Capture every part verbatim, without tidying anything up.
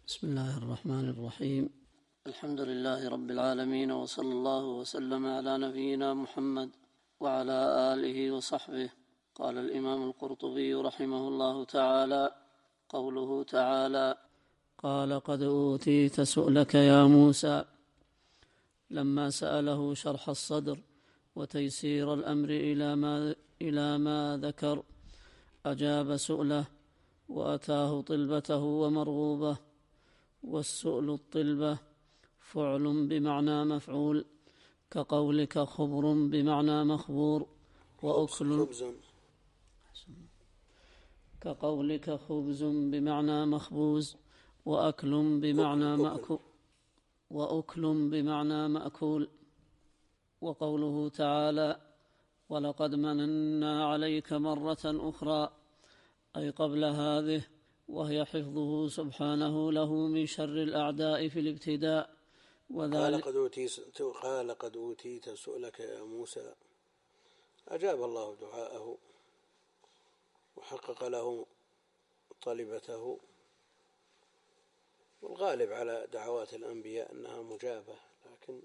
بسم الله الرحمن الرحيم. الحمد لله رب العالمين، وصلى الله وسلم على نبينا محمد وعلى آله وصحبه. قال الإمام القرطبي رحمه الله تعالى: قوله تعالى: قال قد أوتيت سؤلك يا موسى، لما سأله شرح الصدر وتيسير الأمر إلى ما, إلى ما ذكر أجاب سؤله وأتاه طلبته ومرغوبه. والسؤل الطلبة فعل بمعنى مفعول، كقولك خبر بمعنى مخبور وأكل كقولك خبز بمعنى مخبوز وأكل بمعنى مأكول وأكل بمعنى مأكول. وقوله تعالى: ولقد مننا عليك مرة أخرى، أي قبل هذه، وهي حفظه سبحانه له من شر الأعداء في الابتداء. قال قد أوتيت قال قد أوتيت سؤلك يا موسى، أجاب الله دعاءه وحقق له طلبته. والغالب على دعوات الأنبياء أنها مجابة، لكن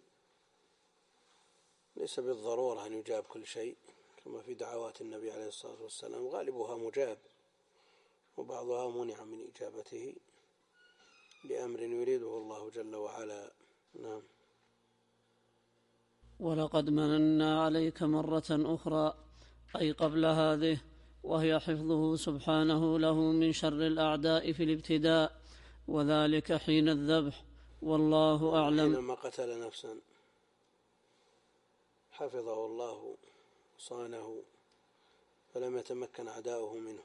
ليس بالضرورة أن يجاب كل شيء، كما في دعوات النبي عليه الصلاة والسلام غالبها مجاب وبعضها منع من إجابته لأمر يريده الله جل وعلا. نعم. ولقد مننا عليك مرة أخرى، أي قبل هذه، وهي حفظه سبحانه له من شر الأعداء في الابتداء، وذلك حين الذبح، والله أعلم. حينما قتل نفسا حفظه الله صانه فلم يتمكن أعداؤه منه.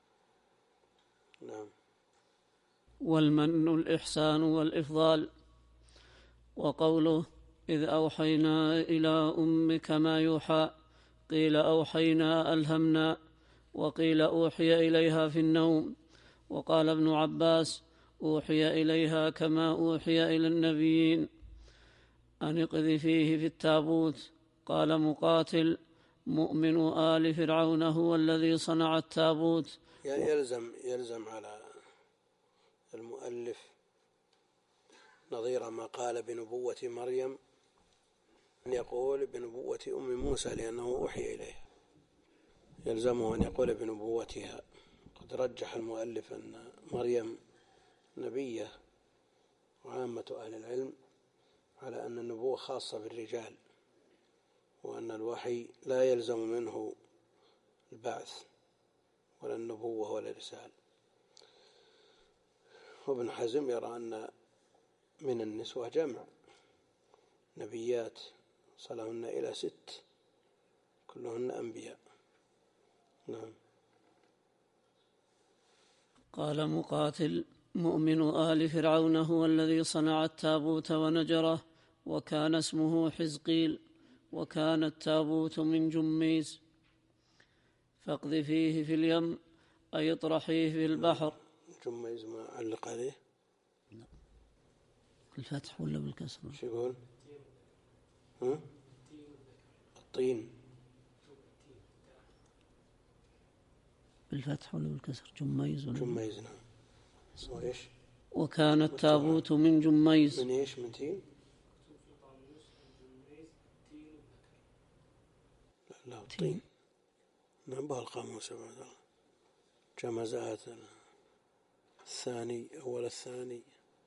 نعم. والمن الإحسان والإفضال. وقوله: إذ أوحينا إلى أمك ما يوحى، قيل أوحينا ألهمنا، وقيل أوحي إليها في النوم. وقال ابن عباس: أوحي إليها كما أوحي إلى النبيين، أن اقذفيه في التابوت. قال مقاتل: مؤمن آل فرعون هو الذي صنع التابوت. يلزم يلزم على المؤلف نظير ما قال بنبوة مريم أن يقول بنبوة أم موسى، لأنه أوحي إليها، يلزمه أن يقول بنبوتها. قد رجح المؤلف أن مريم نبية، وعامة أهل العلم على أن النبوة خاصة بالرجال، وأن الوحي لا يلزم منه البعث ولا النبوة ولا الرسالة. وابن حزم يرى أن من النسوة جمع نبيات صلهن إلى ست كلهن أنبياء. نعم. قال مقاتل: مؤمن آل فرعون هو الذي صنع التابوت ونجره، وكان اسمه حزقيل، وكان التابوت من جميز. فاقذفيه في اليم، أي اطرحيه في البحر. جميز ما علق عليه؟ لا. بالفتح ولا بالكسر؟ شو يقول؟ ها؟ الطين بالفتح ولا بالكسر؟ جميز ولا جميز. نعم. وإيش؟ وكان التابوت من جميز. من إيش؟ من تين؟ لا لا، الطين. نعم. به القاموس بعد الله. جمزات الثاني أول الثاني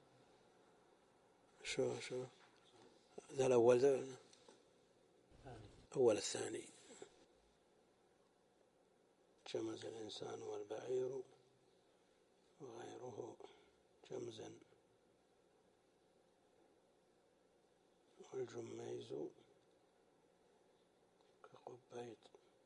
شو شو ذا الأول ذا أول الثاني. جمز الإنسان والبعير وغيره جمزا، والجميز كقبيط،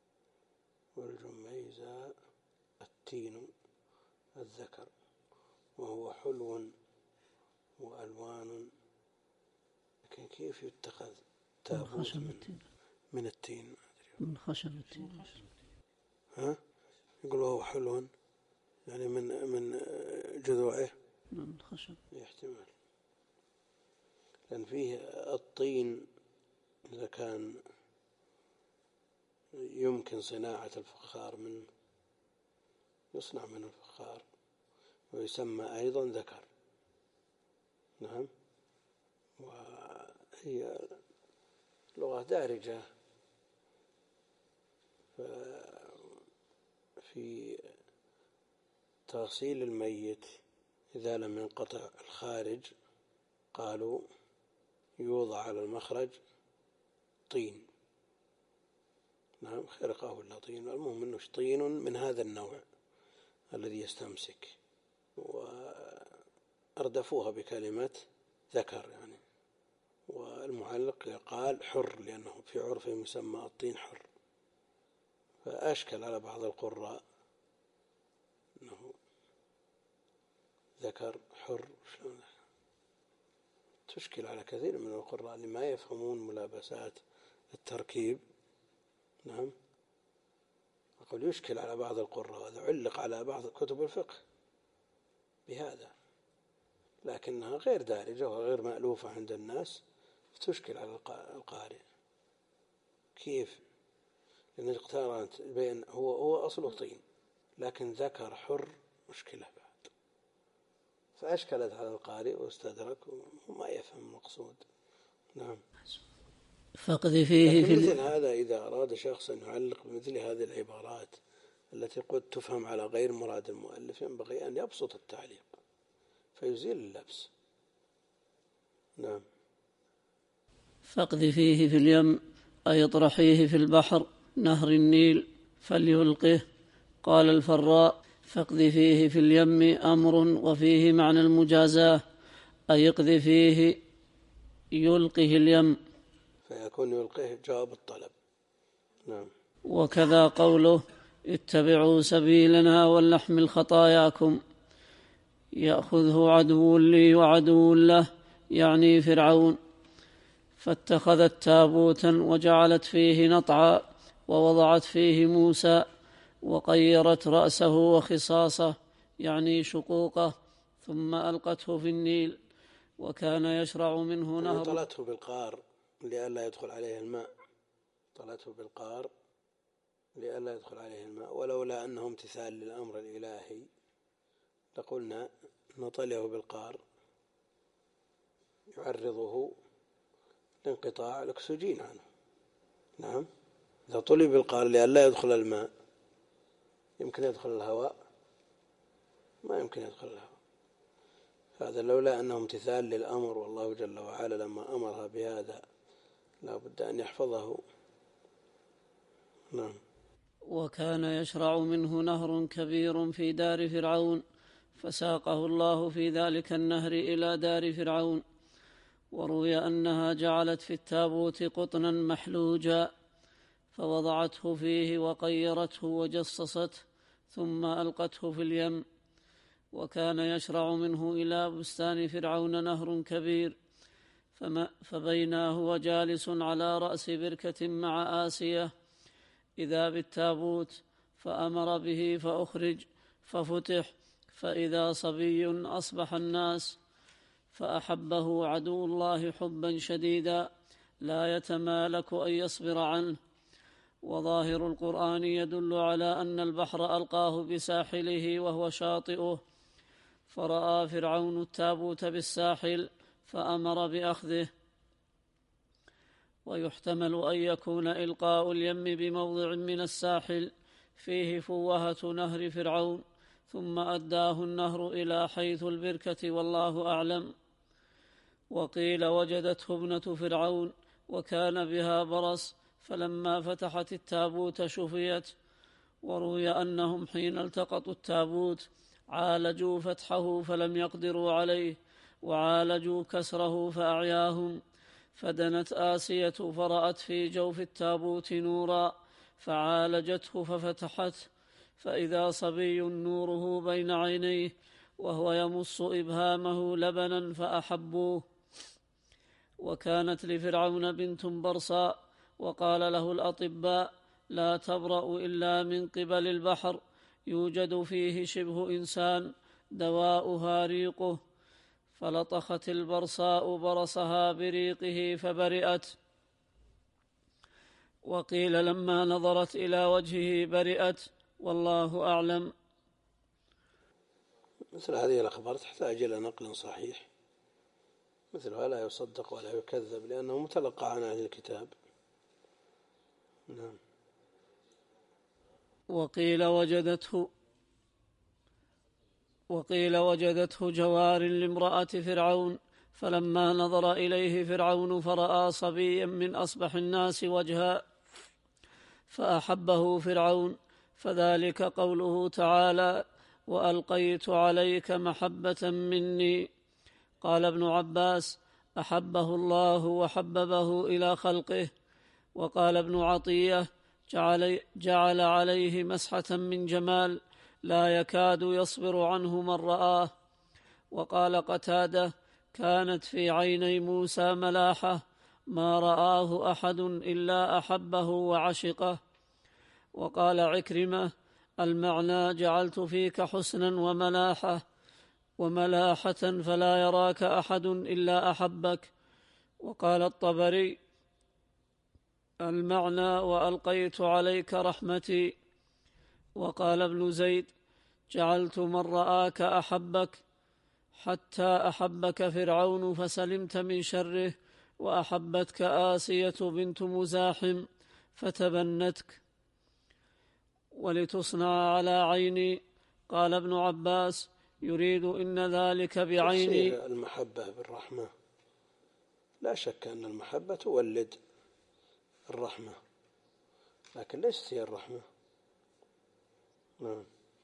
والجميزة التين الذكر، وهو حلو وألوان. لكن كيف يتخذ تابوت من, من التين؟ من خشب التين. ها؟ يقول وهو حلو يعني من من جذوعه. من خشب. يحتمل، لأن فيه الطين إذا كان يمكن صناعة الفخار منه يصنع من الفخار، ويسمى أيضا ذكر، نعم. وهي لغة دارجة في تغسيل الميت إذا لم ينقطع الخارج قالوا يوضع على المخرج طين. نعم، خرقة ولا طين، المهم أنه طين من هذا النوع الذي يستمسك، وأردفوها بكلمة ذكر يعني. والمعلق قال حر لأنه في عرفه يسمى الطين حر، فأشكل على بعض القراء أنه ذكر حر، تشكل على كثير من القراء لما يفهمون ملابسات التركيب. نعم، أقول يشكل على بعض القراء، وهذا علق على بعض كتب الفقه بهذا، لكنها غير دارجة وغير مألوفة عند الناس، تشكل على القارئ. كيف؟ لأن اقترنت بين هو هو أصله طين لكن ذكر حر، مشكلة بعد، فأشكلت على القارئ واستدرك وما يفهم المقصود. نعم. فقد فيه في مثل هذا إذا أراد شخص أن يعلق بمثل هذه العبارات التي قد تفهم على غير مراد المؤلف، ينبغي أن يبسط التعليق فيزيل اللبس. نعم. فقد فيه في اليم أي اطرحيه في البحر نهر النيل فليلقه. قال الفراء: فقد فيه في اليم أمر، وفيه معنى المجازاة، أي اقذ فيه يلقه اليم، فيكون يلقيه جواب الطلب. نعم. وكذا قوله: اتبعوا سبيلنا ولنحمل خطاياكم، يأخذه عدو لي وعدو له، يعني فرعون، فاتخذت تابوتا وجعلت فيه نطعا ووضعت فيه موسى وقيرت رأسه وخصاصه، يعني شقوقه، ثم ألقته في النيل، وكان يشرع منه نهر. طلته بالقار لئلا يدخل عليه الماء، طلته بالقار لئلا يدخل عليه الماء، ولولا أنه امتثال للأمر الإلهي لقلنا نطله بالقار يعرضه لانقطاع الأكسجين عنه. نعم. إذا طلي بالقار لئلا يدخل الماء يمكن يدخل الهواء؟ ما يمكن يدخل الهواء. هذا لولا أنه امتثال للأمر، والله جل وعلا لما أمرها بهذا لا بد أن يحفظه. نعم. وكان يشرع منه نهر كبير في دار فرعون، فساقه الله في ذلك النهر إلى دار فرعون. وروي أنها جعلت في التابوت قطنا محلوجا فوضعته فيه وقيرته وجصصته ثم ألقته في اليم. وكان يشرع منه إلى بستان فرعون نهر كبير، فبينا هو جالس على رأس بركة مع آسية إذا بالتابوت، فأمر به فأخرج ففتح، فإذا صبي أصبح الناس، فأحبه عدو الله حبا شديدا لا يتمالك أن يصبر عنه. وظاهر القرآن يدل على أن البحر ألقاه بساحله وهو شاطئه، فرأى فرعون التابوت بالساحل فأمر بأخذه. ويحتمل أن يكون إلقاء اليم بموضع من الساحل فيه فوهة نهر فرعون، ثم أداه النهر إلى حيث البركة، والله أعلم. وقيل وجدته ابنة فرعون وكان بها برص، فلما فتحت التابوت شفيت. وروي أنهم حين التقطوا التابوت عالجوا فتحه فلم يقدروا عليه، وعالجوا كسره فأعياهم. فدنت آسية فرأت في جوف التابوت نورا فعالجته ففتحته، فإذا صبي نوره بين عينيه وهو يمص إبهامه لبنا فأحبوه. وكانت لفرعون بنت برصاء، وقال له الأطباء: لا تبرأ إلا من قبل البحر، يوجد فيه شبه إنسان دواؤها ريقه. فلطخت البرصاء برصها بريقه فبرئت. وقيل لما نظرت إلى وجهه برئت، والله أعلم. مثل هذه الأخبار تحتاج إلى نقل صحيح مثلها لا يصدق ولا يكذب لأنه متلقى عن أهل الكتاب. نعم. وقيل وجدته وقيل وجدته جوار لامرأة فرعون، فلما نظر إليه فرعون فرأى صبيا من أصبح الناس وجها فأحبه فرعون، فذلك قوله تعالى: وألقيت عليك محبة مني. قال ابن عباس: أحبه الله وحببه إلى خلقه. وقال ابن عطية: جعل, جعل عليه مسحة من جمال لا يكاد يصبر عنه من رآه. وقال قتادة: كانت في عيني موسى ملاحة ما رآه أحد إلا أحبه وعشقه. وقال عكرمة: المعنى جعلت فيك حسنا وملاحة وملاحة فلا يراك أحد إلا أحبك. وقال الطبري: المعنى وألقيت عليك رحمتي. وقال ابن زيد: جعلت من رآك أحبك حتى أحبك فرعون فسلمت من شره، وأحبتك آسية بنت مزاحم فتبنتك. ولتصنع على عيني. قال ابن عباس: يريد إن ذلك بعيني. تفسير المحبة بالرحمة، لا شك أن المحبة تولد الرحمة، لكن ليست هي الرحمة. نعم.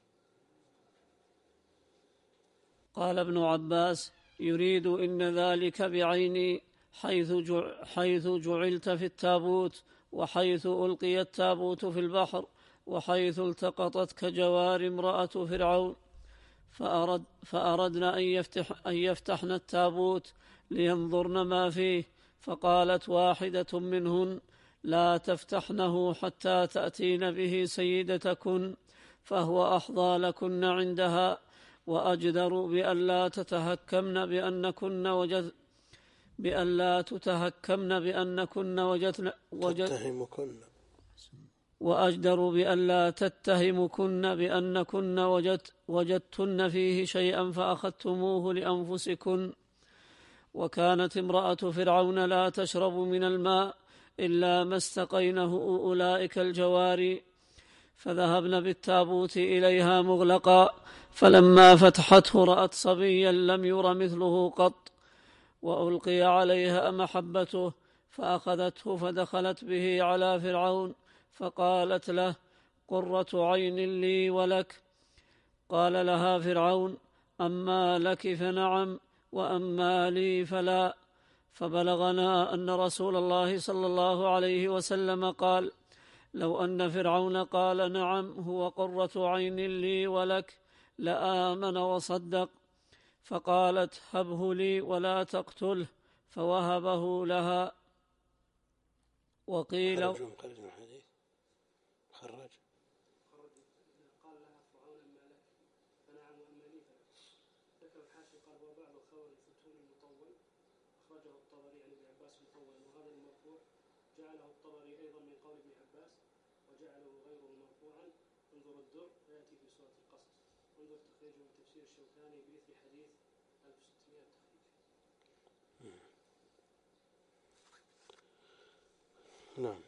قال ابن عباس: يريد إن ذلك بعيني، حيث حيث جعلت في التابوت، وحيث ألقي التابوت في البحر، وحيث التقطتك جوار امرأة فرعون. فأرد فأردنا أن, يفتح أن يفتحن التابوت لينظرن ما فيه، فقالت واحدة منهن: لا تفتحنه حتى تأتين به سيدتكن، فهو أحظى لكن عندها، وأجدر بألا تتهكمن بأنكن وجد بألا تتهكمن بأنكن وجدن تتهمكن وأجدر بألا تتهمكن بأنكن وجد وجدتن فيه شيئا فأخذتموه لأنفسكن. وكانت امرأة فرعون لا تشرب من الماء إلا ما استقينه أولئك الجواري، فذهبن بالتابوت إليها مغلقا، فلما فتحته رأت صبيا لم ير مثله قط، وألقي عليها محبته، فأخذته فدخلت به على فرعون، فقالت له: قرة عين لي ولك. قال لها فرعون: أما لك فنعم، وأما لي فلا. فبلغنا أن رسول الله صلى الله عليه وسلم قال: لو أن فرعون قال نعم هو قرة عين لي ولك لآمن وصدق. فقالت: هبه لي ولا تقتله، فوهبه لها. وقيل خرج الحديث خرج قال لها فرعون: ما لك فنعم وأما لي فلا. ذكر الحاشي قال: وبعض خبر الفتون المطول أخرجه الطبري عن ابن عباس مطولا، وهذا المرفوع جعله الطبري أيضا من قول ابن عباس، وجعله غيره مرفوعا. انظر الدر يأتي في سورة القصص، انظر تخريجه من تفسير الشوكاني بإثر حديث ألف وستمائة تخريج. نعم.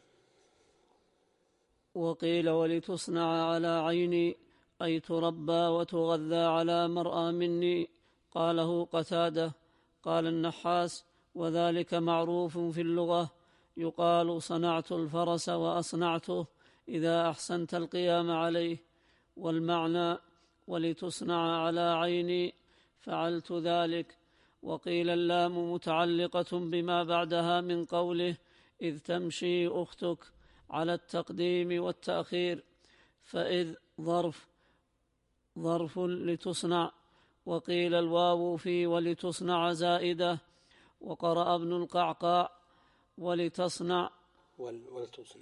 وقيل: ولتصنع على عيني، أي تربى وتغذى على مرأى مني. قاله قتادة. قال النحاس: وذلك معروف في اللغة، يقال صنعت الفرس وأصنعته إذا أحسنت القيام عليه. والمعنى: ولتصنع على عيني، فعلت ذلك. وقيل: اللام متعلقة بما بعدها من قوله: إذ تمشي أختك، على التقديم والتأخير، فإذ ظرف ظرف لتصنع. وقيل: الواو في ولتصنع زائدة. وقرأ ابن القعقاع: ولتصنع ولتصنع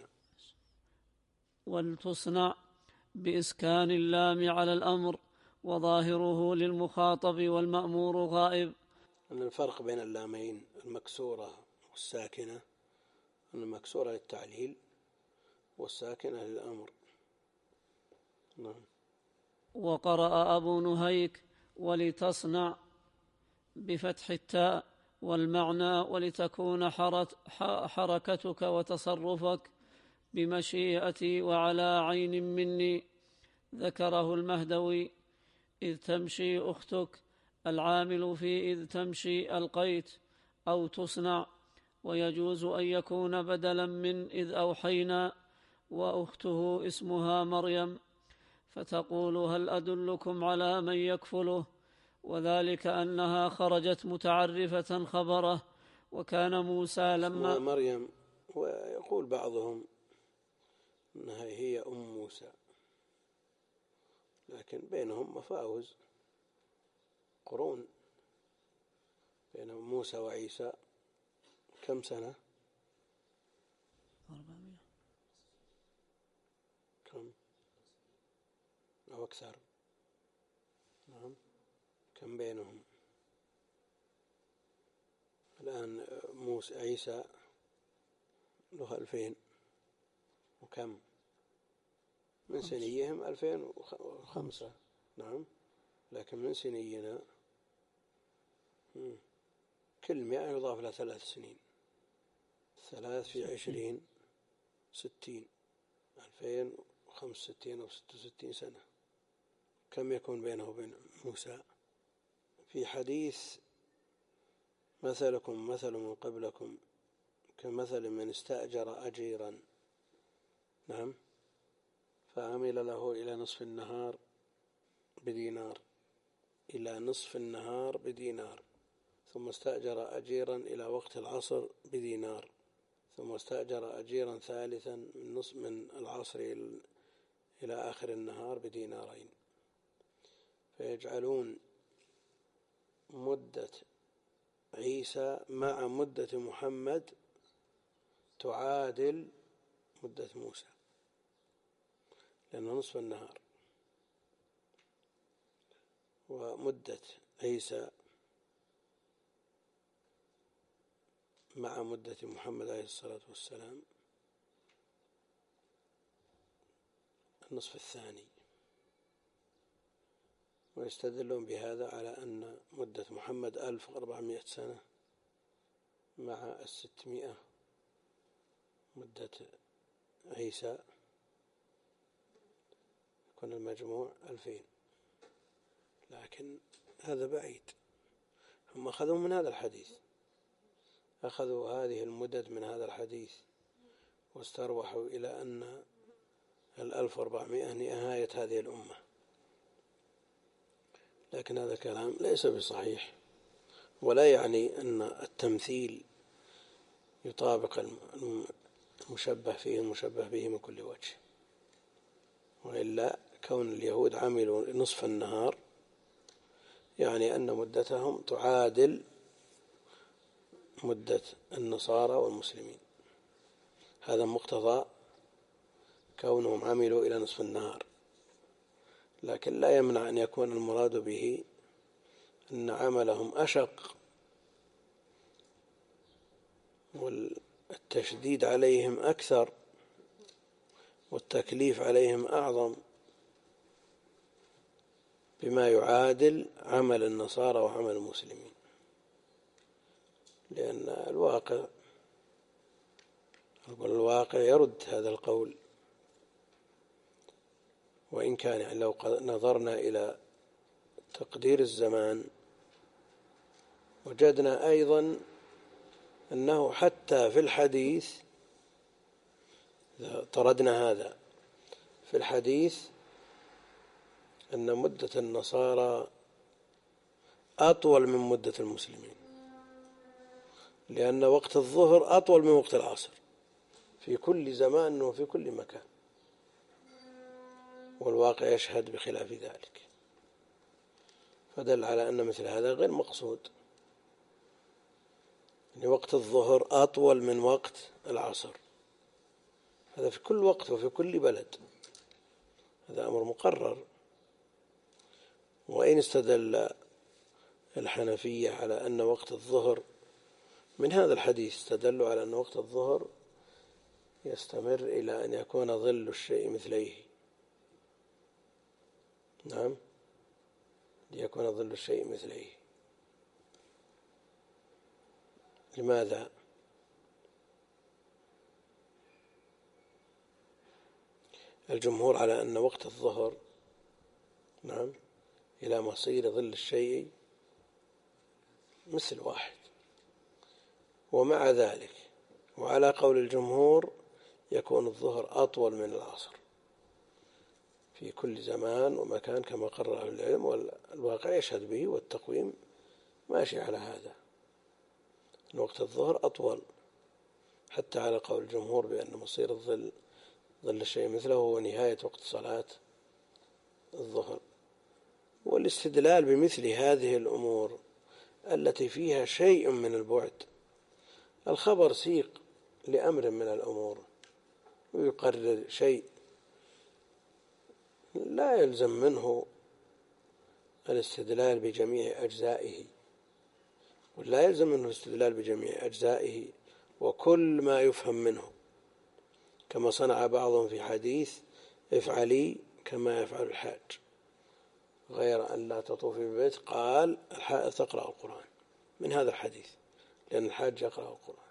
ولتصنع بإسكان اللام على الأمر، وظاهره للمخاطب والمأمور غائب. أن الفرق بين اللامين المكسورة والساكنة أن المكسورة للتعليل والساكنة للأمر. نعم. وقرأ أبو نهيك: ولتصنع بفتح التاء، والمعنى ولتكون حركتك وتصرفك بمشيئتي وعلى عين مني. ذكره المهدوي. إذ تمشي أختك، العامل في إذ تمشي ألقيت أو تصنع، ويجوز أن يكون بدلا من إذ أوحينا، وأخته اسمها مريم، فتقول هل أدلكم على من يكفله، وذلك أنها خرجت متعرفة خبره. وكان موسى لما مريم، ويقول بعضهم أنها هي أم موسى، لكن بينهم مفاوز قرون، بين موسى وعيسى كم سنة؟ أربعمائة كم أو أكثر. نعم، كم بينهم الآن؟ موسى عيسى له ألفين وكم من سنيهم؟ ألفين وخمسة. نعم، لكن من سنينا كل مئة يضاف لها ثلاث سنين، ثلاث في عشرين ستين، ألفين وخمس ستين أو ست وستين سنة. كم يكون بينه وبين موسى؟ في حديث مثلكم مثل من قبلكم كمثل من استأجر أجيرا، نعم، فعمل له إلى نصف النهار بدينار، إلى نصف النهار بدينار، ثم استأجر أجيرا إلى وقت العصر بدينار، ثم استأجر أجيرا ثالثا من نصف من العصر إلى آخر النهار بدينارين، فيجعلون مدة عيسى مع مدة محمد تعادل مدة موسى، لأنه نصف النهار. ومدة عيسى مع مدة محمد عليه الصلاة والسلام النصف الثاني. ويستدلون بهذا على أن مدة محمد ألف وأربعمائة سنة مع الستمائة مدة عيسى، يكون المجموع ألفين، لكن هذا بعيد. هم أخذوا من هذا الحديث، أخذوا هذه المدد من هذا الحديث، واستروحوا إلى أن الألف وأربعمائة نهاية هذه الأمة، لكن هذا كلام ليس بصحيح، ولا يعني أن التمثيل يطابق المشبه فيه المشبه به من كل وجه، وإلا كون اليهود عملوا نصف النهار يعني أن مدتهم تعادل مدة النصارى والمسلمين، هذا مقتضى كونهم عملوا إلى نصف النهار، لكن لا يمنع أن يكون المراد به أن عملهم أشق والتشديد عليهم أكثر والتكليف عليهم أعظم بما يعادل عمل النصارى وعمل المسلمين، لأن الواقع الواقع يرد هذا القول. وإن كان يعني لو نظرنا إلى تقدير الزمان وجدنا أيضا أنه حتى في الحديث، إذا طردنا هذا في الحديث، أن مدة النصارى أطول من مدة المسلمين، لأن وقت الظهر أطول من وقت العصر في كل زمان وفي كل مكان، والواقع يشهد بخلاف ذلك، فدل على أن مثل هذا غير مقصود. يعني وقت الظهر أطول من وقت العصر، هذا في كل وقت وفي كل بلد، هذا أمر مقرر. وإن استدل الحنفية على أن وقت الظهر من هذا الحديث، استدلوا على أن وقت الظهر يستمر إلى أن يكون ظل الشيء مثليه، نعم، ليكون ظل الشيء مثليه. لماذا؟ الجمهور على أن وقت الظهر نعم إلى مصير ظل الشيء مثل واحد، ومع ذلك وعلى قول الجمهور يكون الظهر أطول من العصر في كل زمان ومكان كما قرره العلم، والواقع يشهد به، والتقويم ماشي على هذا. وقت الظهر أطول حتى على قول الجمهور بأن مصير الظل ظل الشيء مثله هو نهاية وقت صلاة الظهر. والاستدلال بمثل هذه الأمور التي فيها شيء من البعد، الخبر سيق لأمر من الأمور ويقرر شيء لا يلزم منه الاستدلال بجميع أجزائه، ولا يلزم منه الاستدلال بجميع أجزائه وكل ما يفهم منه، كما صنع بعضهم في حديث افعلي كما يفعل الحاج، غير أن لا تطوفي بالبيت قال الحائض تقرأ القرآن من هذا الحديث، لأن الحاج يقرأ القرآن.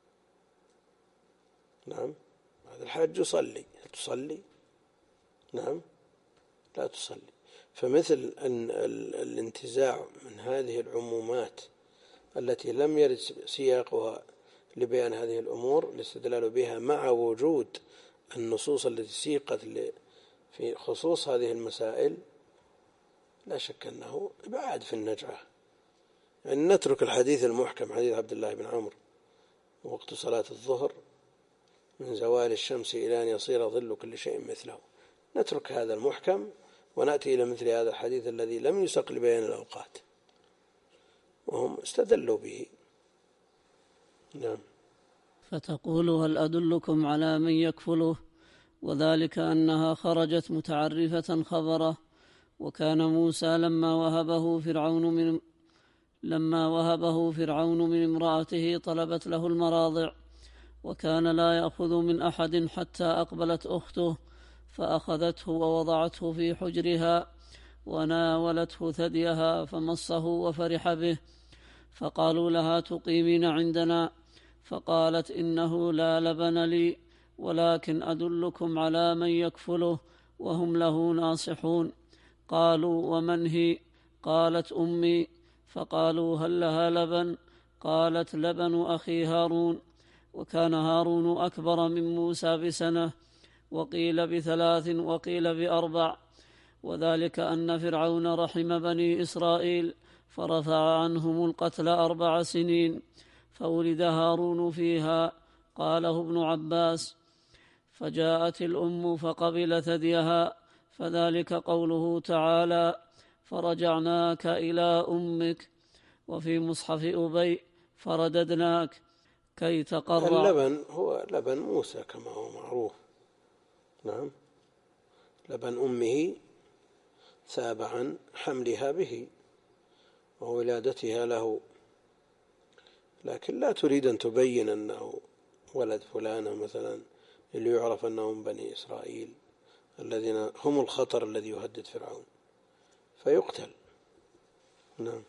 نعم، هذا الحاج يصلي، هل تصلي؟ نعم، لا تصلي. فمثل أن الانتزاع من هذه العمومات التي لم يرد سياقها لبيان هذه الأمور الاستدلال بها مع وجود النصوص التي سيقت في خصوص هذه المسائل، لا شك أنه بعد في النجعة. يعني نترك الحديث المحكم حديث عبد الله بن عمرو وقت صلاة الظهر من زوال الشمس إلى أن يصير ظل كل شيء مثله، نترك هذا المحكم ونأتي إلى مثل هذا الحديث الذي لم يسق لبيان الأوقات وهم استدلوا به. نعم. فتقول هل أدلكم على من يكفله؟ وذلك أنها خرجت متعرفة خبره، وكان موسى لما وهبه فرعون من لما وهبه فرعون من امرأته طلبت له المراضع، وكان لا يأخذ من أحد حتى أقبلت أخته فأخذته ووضعته في حجرها وناولته ثديها فمصه وفرح به، فقالوا لها تقيمين عندنا؟ فقالت إنه لا لبن لي، ولكن أدلكم على من يكفله وهم له ناصحون. قالوا ومن هي؟ قالت أمي. فقالوا هل لها لبن؟ قالت لبن أخي هارون. وكان هارون أكبر من موسى بسنة، وقيل بثلاث وقيل بأربع، وذلك أن فرعون رحم بني إسرائيل فرفع عنهم القتل أربع سنين، فولد هارون فيها. قاله ابن عباس. فجاءت الأم فقبل ثديها، فذلك قوله تعالى فرجعناك إلى أمك. وفي مصحف أبي فرددناك كي تقرع. اللبن هو لبن موسى كما هو معروف. نعم، لبن أمه ثاب عن حملها به وولادتها له، لكن لا تريد أن تبين أنه ولد فلانة مثلا اللي يعرف أنهم بني إسرائيل الذين هم الخطر الذي يهدد فرعون فيقتل. نعم.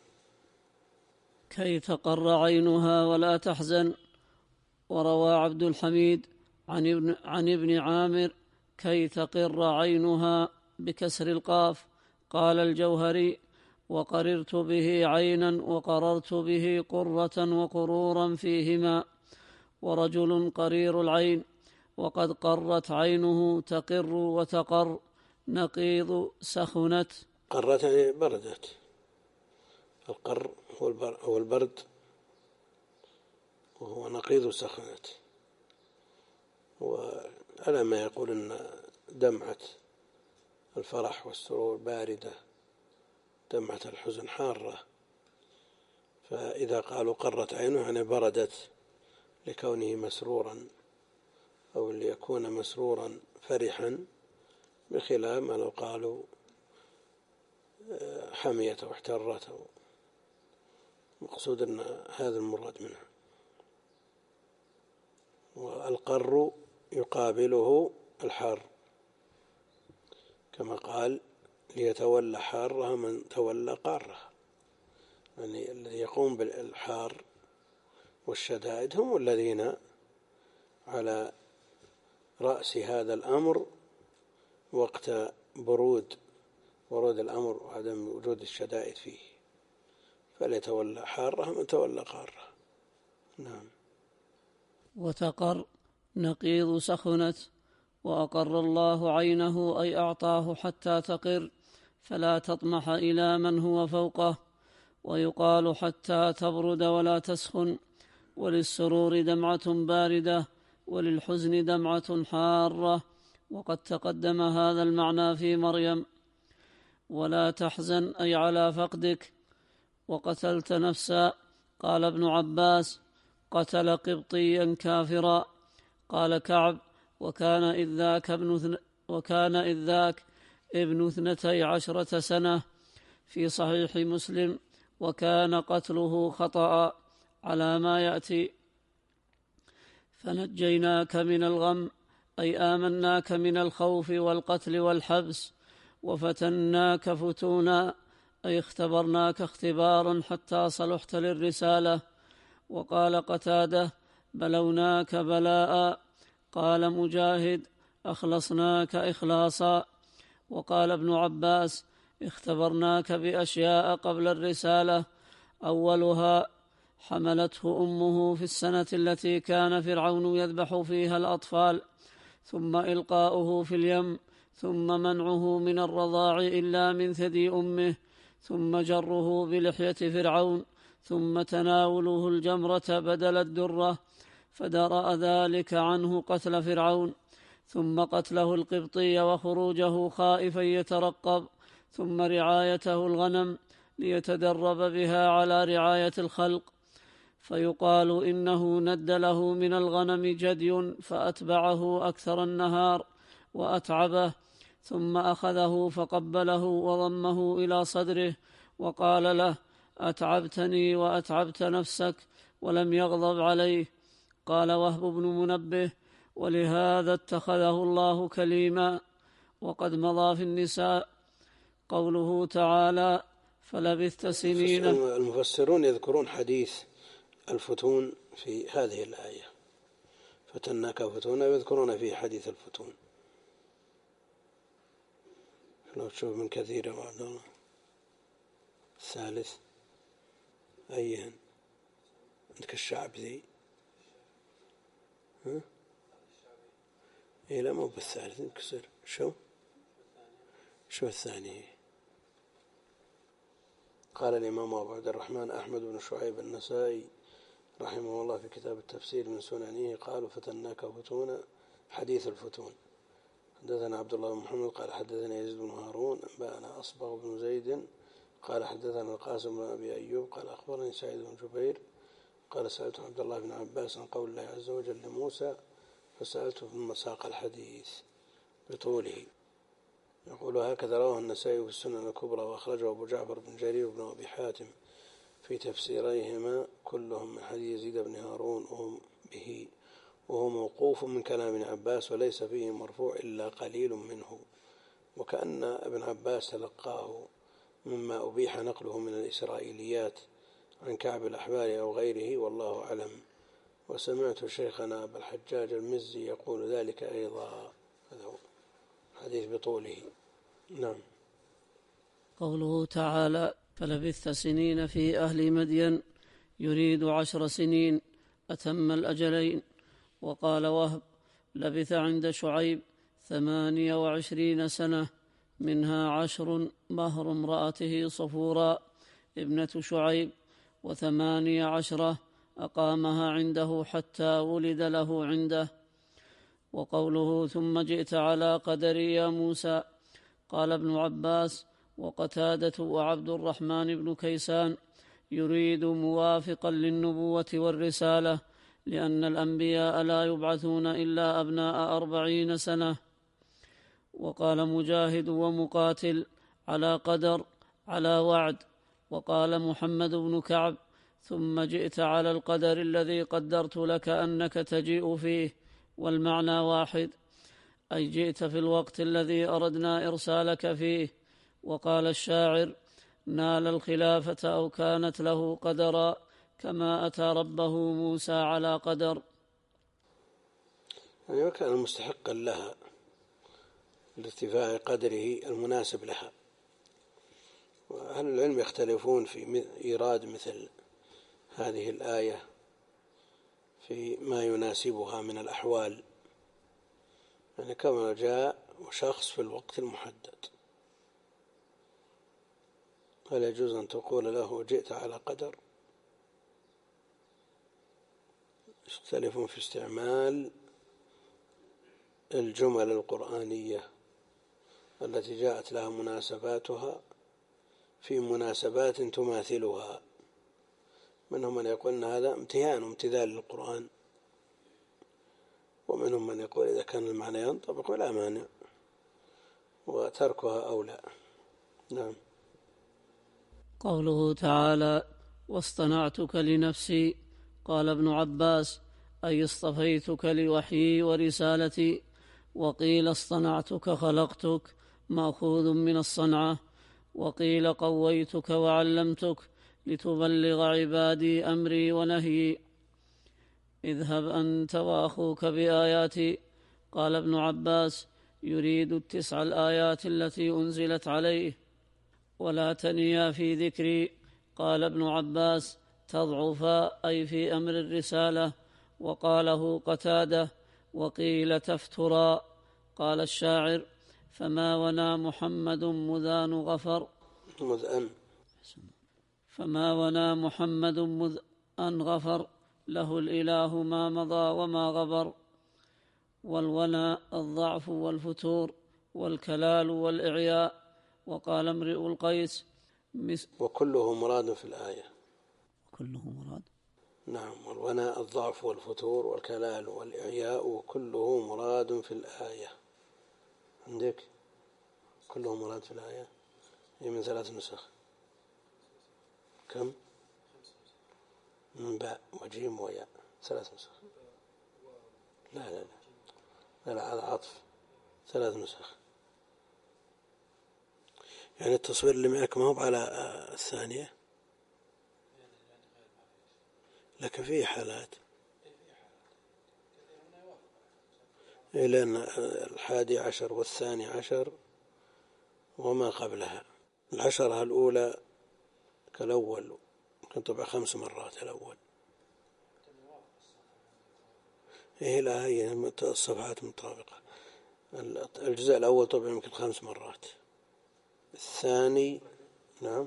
كي تقر عينها ولا تحزن. وروى عبد الحميد عن ابن, عن ابن عامر كي تقر عينها بكسر القاف. قال الجوهري وقررت به عينا وقررت به قرة وقرورا فيهما. ورجل قرير العين وقد قرت عينه تقر وتقر نقيض سخنت. قرت يعني بردت. القر هو البرد وهو نقيض سخنت. وعلى ما يقول أن دمعة الفرح والسرور باردة، دمعة الحزن حارة، فإذا قالوا قرت عينه يعني بردت لكونه مسرورا أو ليكون مسرورا فرحا، بخلاف ما لو قالوا حميت واحترت. مقصود أن هذا المراد منه. والقر يقابله الحار، كما قال ليتولى حارها من تولى قارها، يعني الذي يقوم بالحار والشدائد هم الذين على رأس هذا الأمر وقت برود ورود الأمر وعدم وجود الشدائد فيه، فليتولى حارة من تولى قارة. نعم. وتقر نقيض سخنت، وأقر الله عينه أي أعطاه حتى تقر فلا تطمح إلى من هو فوقه. ويقال حتى تبرد ولا تسخن، وللسرور دمعة باردة وللحزن دمعة حارة، وقد تقدم هذا المعنى في مريم. ولا تحزن أي على فقدك. وقتلت نفسا، قال ابن عباس قتل قبطيا كافرا. قال كعب وكان إذ ذاك ابن, وكان إذ ذاك ابن اثنتي عشرة سنة في صحيح مسلم، وكان قتله خطأ على ما يأتي. فنجيناك من الغم أي آمناك من الخوف والقتل والحبس، وفتناك فتونا أي اختبرناك اختبارا حتى صلحت للرسالة. وقال قتادة بلوناك بلاء. قال مجاهد أخلصناك إخلاصا. وقال ابن عباس اختبرناك بأشياء قبل الرسالة، أولها حملته أمه في السنة التي كان فرعون يذبح فيها الأطفال، ثم إلقاؤه في اليم، ثم منعه من الرضاع إلا من ثدي أمه، ثم جره بلحية فرعون، ثم تناوله الجمرة بدل الدرة فدرأ ذلك عنه قتل فرعون، ثم قتله القبطي وخروجه خائفا يترقب، ثم رعايته الغنم ليتدرب بها على رعاية الخلق، فيقال إنه ند له من الغنم جدي فأتبعه أكثر النهار وأتعبه، ثم أخذه فقبله وضمه إلى صدره وقال له أتعبتني وأتعبت نفسك، ولم يغضب عليه. قال وهب بن منبه ولهذا اتخذه الله كليما. وقد مضى في النساء قوله تعالى فلبثت سنين. المفسرون يذكرون حديث الفتون في هذه الآية، فتناك فتونا، يذكرون فيه حديث الفتون. لو تشوف من كثير يا عبد الله. الثالث أيهن عندك؟ الشعب ذي ها؟ إيه لا مو بالثالث انكسر. شو شو الثاني؟ قال الإمام أبو عبد الرحمن أحمد بن شعيب النسائي رحمه الله في كتاب التفسير من سننه قالوا فتناك فتونا حديث الفتون. حدثنا عبد الله بن محمد قال حدثنا يزيد بن هارون أنبأنا أصبغ بن زيد قال حدثنا القاسم بن أبي أيوب قال أخبرني سعيد بن جبير قال سألت عبد الله بن عباس عن قول الله عز وجل لموسى فسألته ثم ساق الحديث بطوله. يقول هكذا رواه النسائي في السنن الكبرى، وأخرجه أبو جعفر بن جرير بن أبي حاتم في تفسيريهما كلهم من حديث يزيد بن هارون وهم به، وهو موقوف من كلام ابن عباس وليس فيه مرفوع إلا قليل منه، وكأن ابن عباس تلقاه مما أبيح نقله من الإسرائيليات عن كعب الأحبار أو غيره والله أعلم. وسمعت شيخنا أبا الحجاج المزي يقول ذلك أيضا. هذا حديث بطوله. نعم. قوله تعالى فلبثت سنين في أهل مدين يريد عشر سنين أتم الأجلين. وقال وهب لبث عند شعيب ثمانية وعشرين سنة منها عشر مهر امرأته صفورا ابنة شعيب، وثمانية عشرة أقامها عنده حتى ولد له عنده. وقوله ثم جئت على قدري يا موسى، قال ابن عباس وقتادة وعبد الرحمن بن كيسان يريد موافقا للنبوة والرسالة، لأن الأنبياء لا يبعثون إلا أبناء أربعين سنة. وقال مجاهد ومقاتل على قدر على وعد. وقال محمد بن كعب ثم جئت على القدر الذي قدرت لك أنك تجيء فيه، والمعنى واحد، أي جئت في الوقت الذي أردنا إرسالك فيه. وقال الشاعر نال الخلافة أو كانت له قدرا كما أتى ربه موسى على قدر. يعني وكان مستحقا لها لارتفاع قدره المناسب لها. وأهل العلم يختلفون في إيراد مثل هذه الآية في ما يناسبها من الأحوال، يعني كما جاء شخص في الوقت المحدد، هل يجوز أن تقول له جئت على قدر؟ يختلفون في استعمال الجمل القرآنية التي جاءت لها مناسباتها في مناسبات تماثلها. منهم من يقول أن هذا امتهان وامتثال للقرآن، ومنهم من يقول إذا كان المعنى ينطبق ولا مانع وتركها أولى. نعم. قوله تعالى واصطنعتك لنفسي، قال ابن عباس أي اصطفيتك لوحيي ورسالتي، وقيل اصطنعتك خلقتك مأخوذ من الصنعة، وقيل قويتك وعلمتك لتبلغ عبادي أمري ونهيي. اذهب أنت وأخوك بآياتي. قال ابن عباس يريد التسع الآيات التي أنزلت عليه. ولا تنيا في ذكري. قال ابن عباس تضعفا أي في أمر الرسالة. وقاله قتادة وقيل تفترا. قال الشاعر فما ونا محمد مذان غفر مذأن فما ونا محمد مذ أن غفر له الإله ما مضى وما غبر. والونا الضعف والفتور والكلال والإعياء. وقال امرئ القيس مس وكله مراد في الآية. كله مراد. نعم. والونا الضعف والفتور والكلال والإعياء كله مراد في الآية. عندك كله مراد في الآية هي من ثلاث نسخ. كم؟ من باء وجيم وياء ثلاث نسخ. لا لا لا لا, لا هذا عطف ثلاث نسخ. يعني التصوير اللي معك ما هو على الثانية، لكن فيه حالات لأن الحادي عشر والثاني عشر وما قبلها. العشرة الأولى كالأول كان طبع خمس مرات الأول. إيه لا هي الصفحات مطابقة. الجزء الأول طبع يمكن خمس مرات. الثاني نعم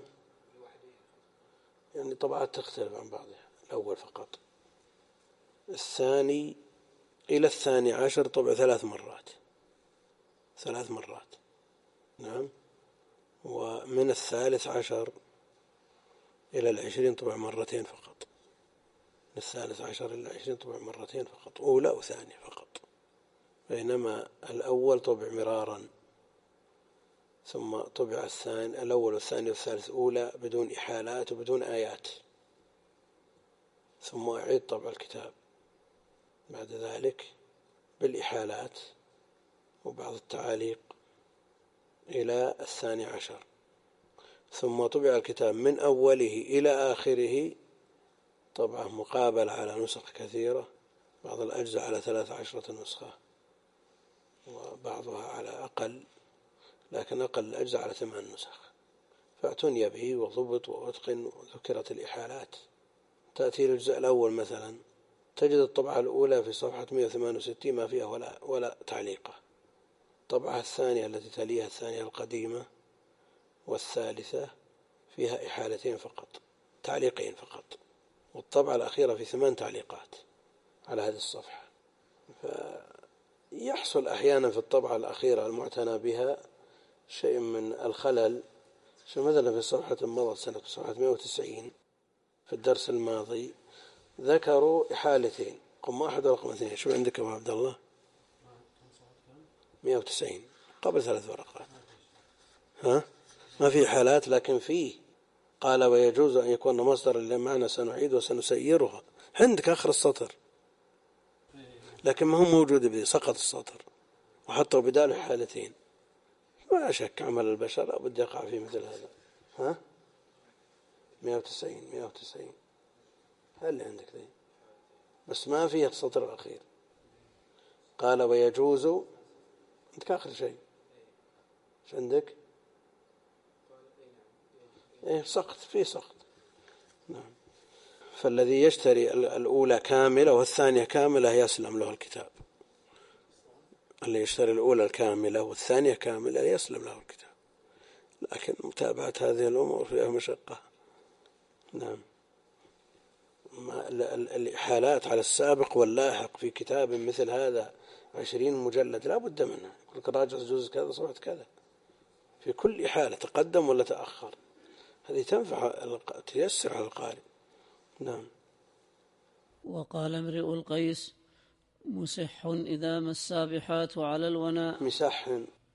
يعني طبعات تختلف عن بعضها. الأول فقط. الثاني إلى الثاني عشر طبع ثلاث مرات ثلاث مرات نعم. ومن الثالث عشر إلى العشرين طبع مرتين فقط. من الثالث عشر إلى العشرين طبع مرتين فقط، أولى وثاني فقط. بينما الأول طبع مرارا، ثم طبع الثاني الأول والثاني والثالث أولى بدون إحالات وبدون آيات، ثم أعيد طبع الكتاب بعد ذلك بالإحالات وبعض التعاليق إلى الثاني عشر، ثم طبع الكتاب من أوله إلى آخره طبعا مقابل على نسخ كثيرة، بعض الأجزاء على ثلاث عشرة نسخة وبعضها على أقل، لكن أقل الأجزاء على ثمان نسخ. فاعتني به وضبط وأتقن وذكرت الإحالات. تأتي للجزء الأول مثلا تجد الطبعة الأولى في صفحة مئة وثمانية وستين ما فيها ولا, ولا تعليقة. الطبعة الثانية التي تليها الثانية القديمة والثالثة فيها إحالتين فقط، تعليقين فقط. والطبعة الأخيرة في ثمان تعليقات على هذه الصفحة. فيحصل أحيانا في الطبعة الأخيرة المعتنى بها شيء من الخلل. مثلا في الصفحة المضت سنة صفحة مئة وتسعين في الدرس الماضي ذكروا إحالتين، رقم واحد ورقم اثنين. شو عندك أبو عبد الله؟ مئة وتسعين قبل ثلاث ورقات. ها ما في إحالات، لكن فيه قال ويجوز أن يكون مصدر لمعنى سنعيد وسنسيرها. عندك آخر السطر لكن ما هو موجود به، سقط السطر وحطوا بداله حالتين. ما شك عمل البشر أو بده يقع في مثل هذا. ها مئة وتسعين مئة وتسعين هل اللي عندك ذي بس ما فيه السطر الأخير. قال ويجوز عندك آخر شيء ايش عندك؟ إيه سقط فيه سقط. نعم. فالذي يشتري الأولى كاملة والثانية كاملة يسلم له الكتاب. اللي يشتري الأولى الكاملة والثانية كاملة يسلم له الكتاب، لكن متابعة هذه الأمور فيها مشقة. نعم. الإحالات على السابق واللاحق في كتاب مثل هذا عشرين مجلد لا بد منها. يقول لك راجع جزء كذا صفحة كذا في كل إحالة تقدم ولا تأخر، هذه تنفع تيسر على القارئ. نعم. وقال امرئ القيس مسح إذا ما السابحات على الوناء مسح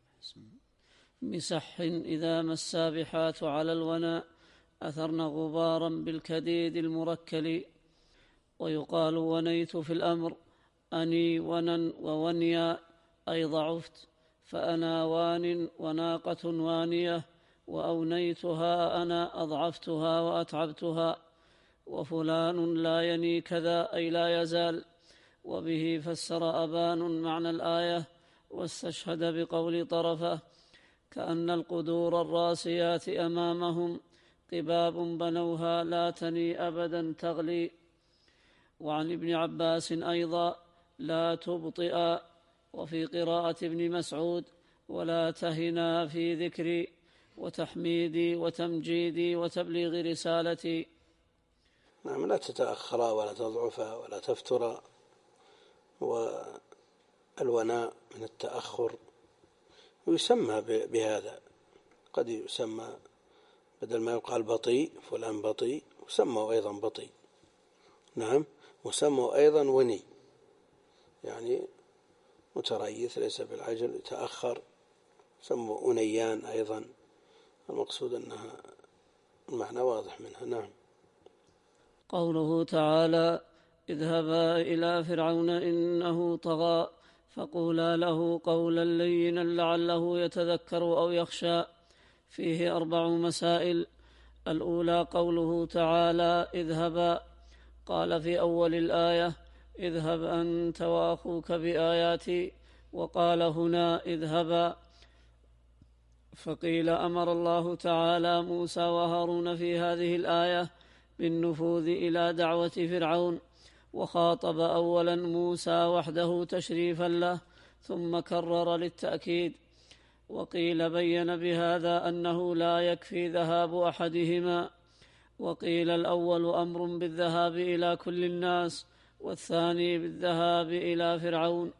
مسح إذا ما السابحات على الوناء أثرن غبارا بالكديد المركل. ويقال ونيت في الأمر أني ونن وونيا أي ضعفت، فأنا وان وناقة وانية، وأونيتها أنا أضعفتها وأتعبتها. وفلان لا يني كذا أي لا يزال. وبه فسر أبان معنى الآية واستشهد بقول طرفه كأن القدور الراسيات أمامهم قباب بنوها لا تني أبدا تغلي. وعن ابن عباس أيضا لا تبطئا. وفي قراءة ابن مسعود ولا تهنا في ذكري وتحميدي وتمجيدي وتبليغ رسالتي. نعم. لا تتأخرا ولا تضعفا ولا تفترا. والوناء من التأخر يسمى بهذا، قد يسمى بدل ما يقال بطيء فلان بطيء وسموا أيضا بطيء. نعم. وسموا أيضا وني يعني متريث ليس بالعجل يتأخر، سموا أنيان أيضا. المقصود أنها المعنى واضح منها. نعم. قوله تعالى اذهبا إلى فرعون إنه طغى فقولا له قولا لينا لعله يتذكر أو يخشى، فيه أربع مسائل. الأولى قوله تعالى اذهبا، قال في أول الآية اذهب أنت وأخوك بآياتي، وقال هنا اذهبا. فقيل أمر الله تعالى موسى وهارون في هذه الآية بالنفوذ إلى دعوة فرعون، وخاطب أولا موسى وحده تشريفا له ثم كرر للتأكيد. وقيل بين بهذا أنه لا يكفي ذهاب أحدهما. وقيل الأول أمر بالذهاب إلى كل الناس، والثاني بالذهاب إلى فرعون.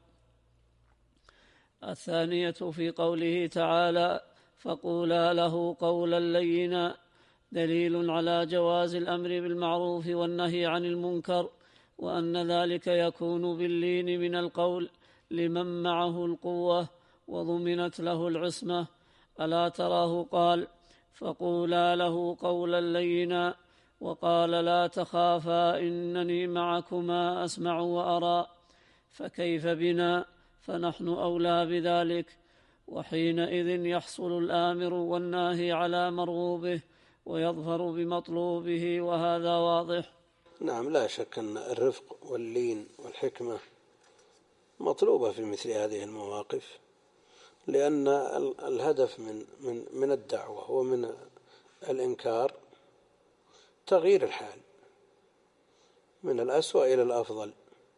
الثانية في قوله تعالى فقولا له قولا لينا دليل على جواز الأمر بالمعروف والنهي عن المنكر، وأن ذلك يكون باللين من القول لمن معه القوة وضمنت له العصمة. ألا تراه قال فقولا له قولا لينا، وقال لا تخافا إنني معكما أسمع وأرى. فكيف بنا؟ فنحن أولى بذلك، وحينئذ يحصل الآمر والناهي على مرغوبه ويظفر بمطلوبه، وهذا واضح. نعم. لا شك أن الرفق واللين والحكمة مطلوبة في مثل هذه المواقف، لأن الهدف من من من الدعوة ومن الإنكار تغيير الحال من الأسوأ إلى الأفضل.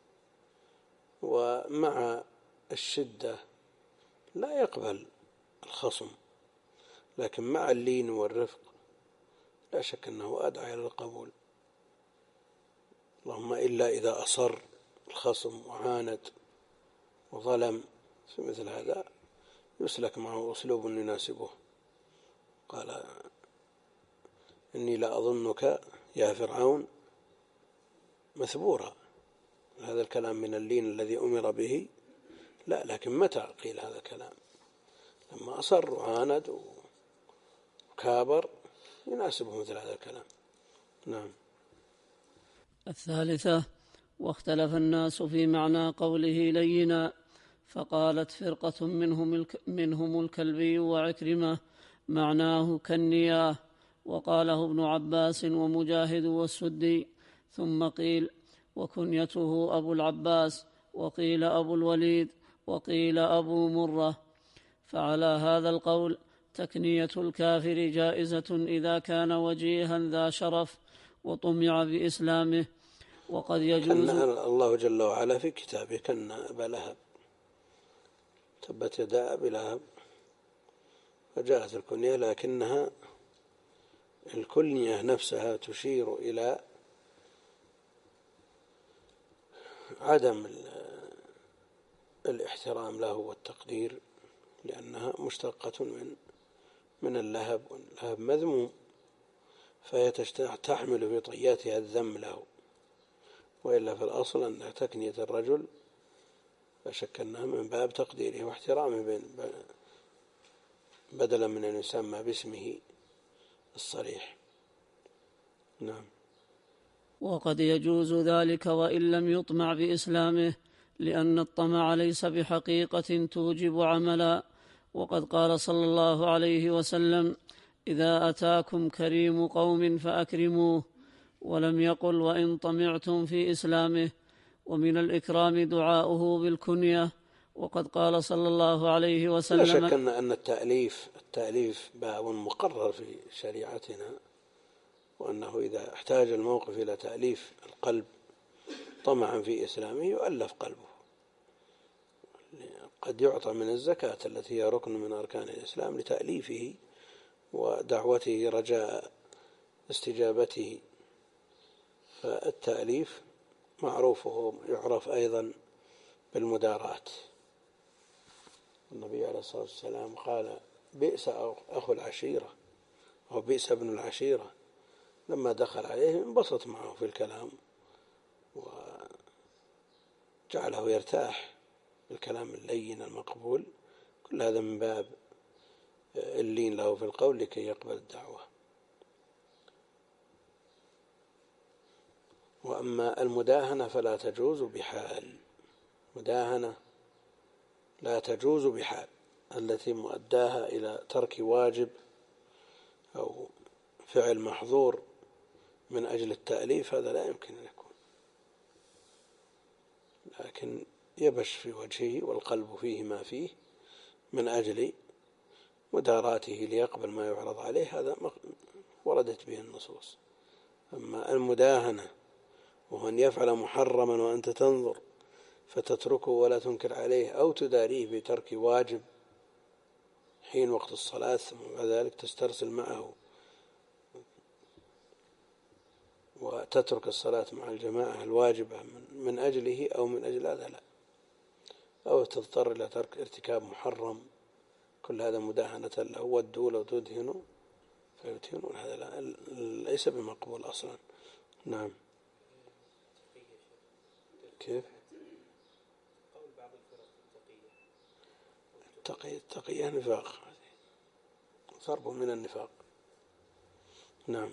ومع الشدة لا يقبل الخصم، لكن مع اللين والرفق لا شك أنه أدعى إلى القبول. اللهم إلا إذا أصر الخصم وعاند وظلم، في مثل هذا يسلك معه أسلوب يناسبه. قال إني لا أظنك يا فرعون مثبورا. هذا الكلام من اللين الذي أمر به لا، لكن متى قيل هذا الكلام؟ لما أصر وعاند وكابر يناسبه مثل هذا الكلام. نعم. الثالثة واختلف الناس في معنى قوله لينا، فقالت فرقة منهم, الك منهم الكلبي وعكرمة معناه كالنياه، وقاله ابن عباس ومجاهد والسدي، ثم قيل وكنيته أبو العباس، وقيل أبو الوليد، وقيل أبو مرة. فعلى هذا القول تكنية الكافر جائزة إذا كان وجيها ذا شرف وطمع بإسلامه. وقد يجوز كان الله جل وعلا في كتابه كان أبا لهب، تبت يدا أبي لهب، فجاءت الكنية، لكنها الكنية نفسها تشير إلى عدم الاحترام له والتقدير، لأنها مشتقة من من اللهب، واللهب مذموم، فهي تحمل في طياتها الذم له. وإلا في الأصل أن تكنية الرجل لا شك أنها من باب تقديره واحترامه، بدلا من أن يسمى باسمه الصريح. نعم. وقد يجوز ذلك وإن لم يطمع بإسلامه، لأن الطمع ليس بحقيقة توجب عملا. وقد قال صلى الله عليه وسلم: إذا أتاكم كريم قوم فأكرموه، ولم يقل وإن طمعتم في إسلامه. ومن الإكرام دعاؤه بالكنية. وقد قال صلى الله عليه وسلم: لا شك أن التأليف التأليف باب مقرر في شريعتنا، وأنه إذا احتاج الموقف إلى تأليف القلب طمعا في إسلامه يؤلف قلبه. قد يعطى من الزكاة التي هي ركن من أركان الإسلام لتأليفه ودعوته رجاء استجابته. فالتأليف معروفه يعرف أيضا بالمدارات. النبي عليه الصلاة والسلام قال: بئس أخو العشيرة أو بئس ابن العشيرة. لما دخل عليه انبسط معه في الكلام وجعله يرتاح بالكلام اللين المقبول. كل هذا من باب اللين له في القول لكي يقبل الدعوة. وأما المداهنة فلا تجوز بحال، مداهنة لا تجوز بحال، التي مؤداها إلى ترك واجب أو فعل محظور من أجل التأليف، هذا لا يمكن أن يكون. لكن يبش في وجهه والقلب فيه ما فيه من أجل مداراته ليقبل ما يعرض عليه، هذا وردت به النصوص. أما المداهنة وهو أن يفعل محرما وأنت تنظر فتتركه ولا تنكر عليه، أو تداريه بترك واجب حين وقت الصلاة ثم بعد ذلك تسترسل معه وتترك الصلاة مع الجماعة الواجبة من أجله أو من أجل هذا لا، أو تضطر إلى ترك ارتكاب محرم، كل هذا مداهنة له. ودوا لو تدهنوا فيدهنون، هذا لا ليس بمقبول أصلا. نعم. كيف؟ التقية التقية نفاق، ضرب من النفاق. نعم.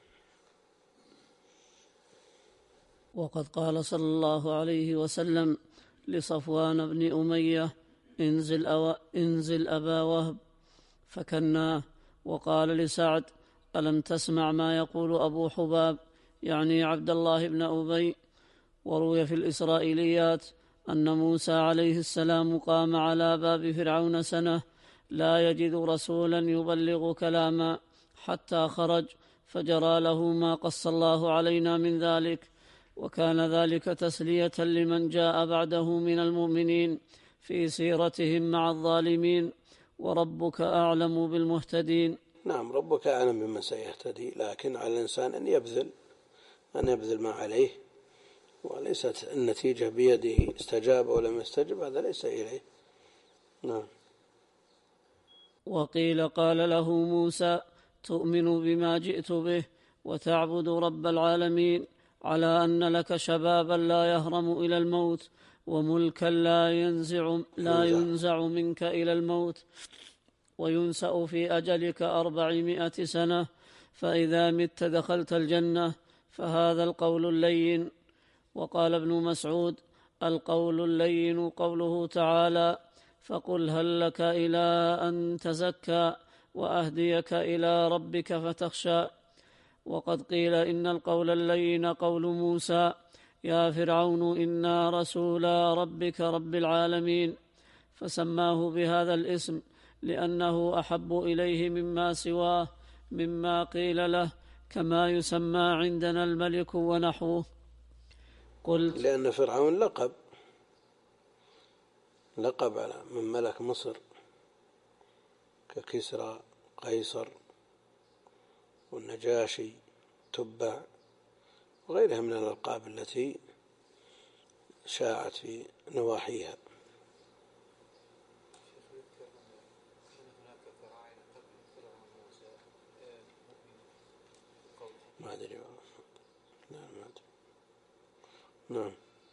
وقد قال صلى الله عليه وسلم لصفوان بن أمية: انزل, أو انزل أبا وهب، فكناه. وقال لسعد: ألم تسمع ما يقول أبو حباب، يعني عبد الله بن أبي. وروي في الإسرائيليات أن موسى عليه السلام قام على باب فرعون سنة لا يجد رسولا يبلغ كلاما حتى خرج، فجرى له ما قص الله علينا من ذلك. وكان ذلك تسلية لمن جاء بعده من المؤمنين في سيرتهم مع الظالمين، وربك أعلم بالمهتدين. نعم، ربك أعلم بمن سيهتدي، لكن على الإنسان أن يبذل أن يبذل ما عليه، وليست النتيجة بيده، استجاب ولم يستجب هذا ليس إليه. نعم. وقيل قال له موسى: تؤمن بما جئت به وتعبد رب العالمين، على أن لك شبابا لا يهرم إلى الموت، وملكا لا ينزع, لا ينزع منك إلى الموت، وينسأ في أجلك أربعمائة سنة، فإذا مت دخلت الجنة. فهذا القول اللين. وقال ابن مسعود: القول اللين قوله تعالى: فقل هل لك إلى أن تزكى وأهديك إلى ربك فتخشى. وقد قيل إن القول اللين قول موسى يا فرعون إنا رسولا ربك رب العالمين، فسماه بهذا الاسم لأنه أحب إليه مما سواه مما قيل له، كما يسمى عندنا الملك ونحوه. قلت لأن فرعون لقب لقب على من ملك مصر ككسرى قيصر والنجاشي تبع وغيرها من الألقاب التي شاعت في نواحيها. ما أدري لا ما أدري. نعم.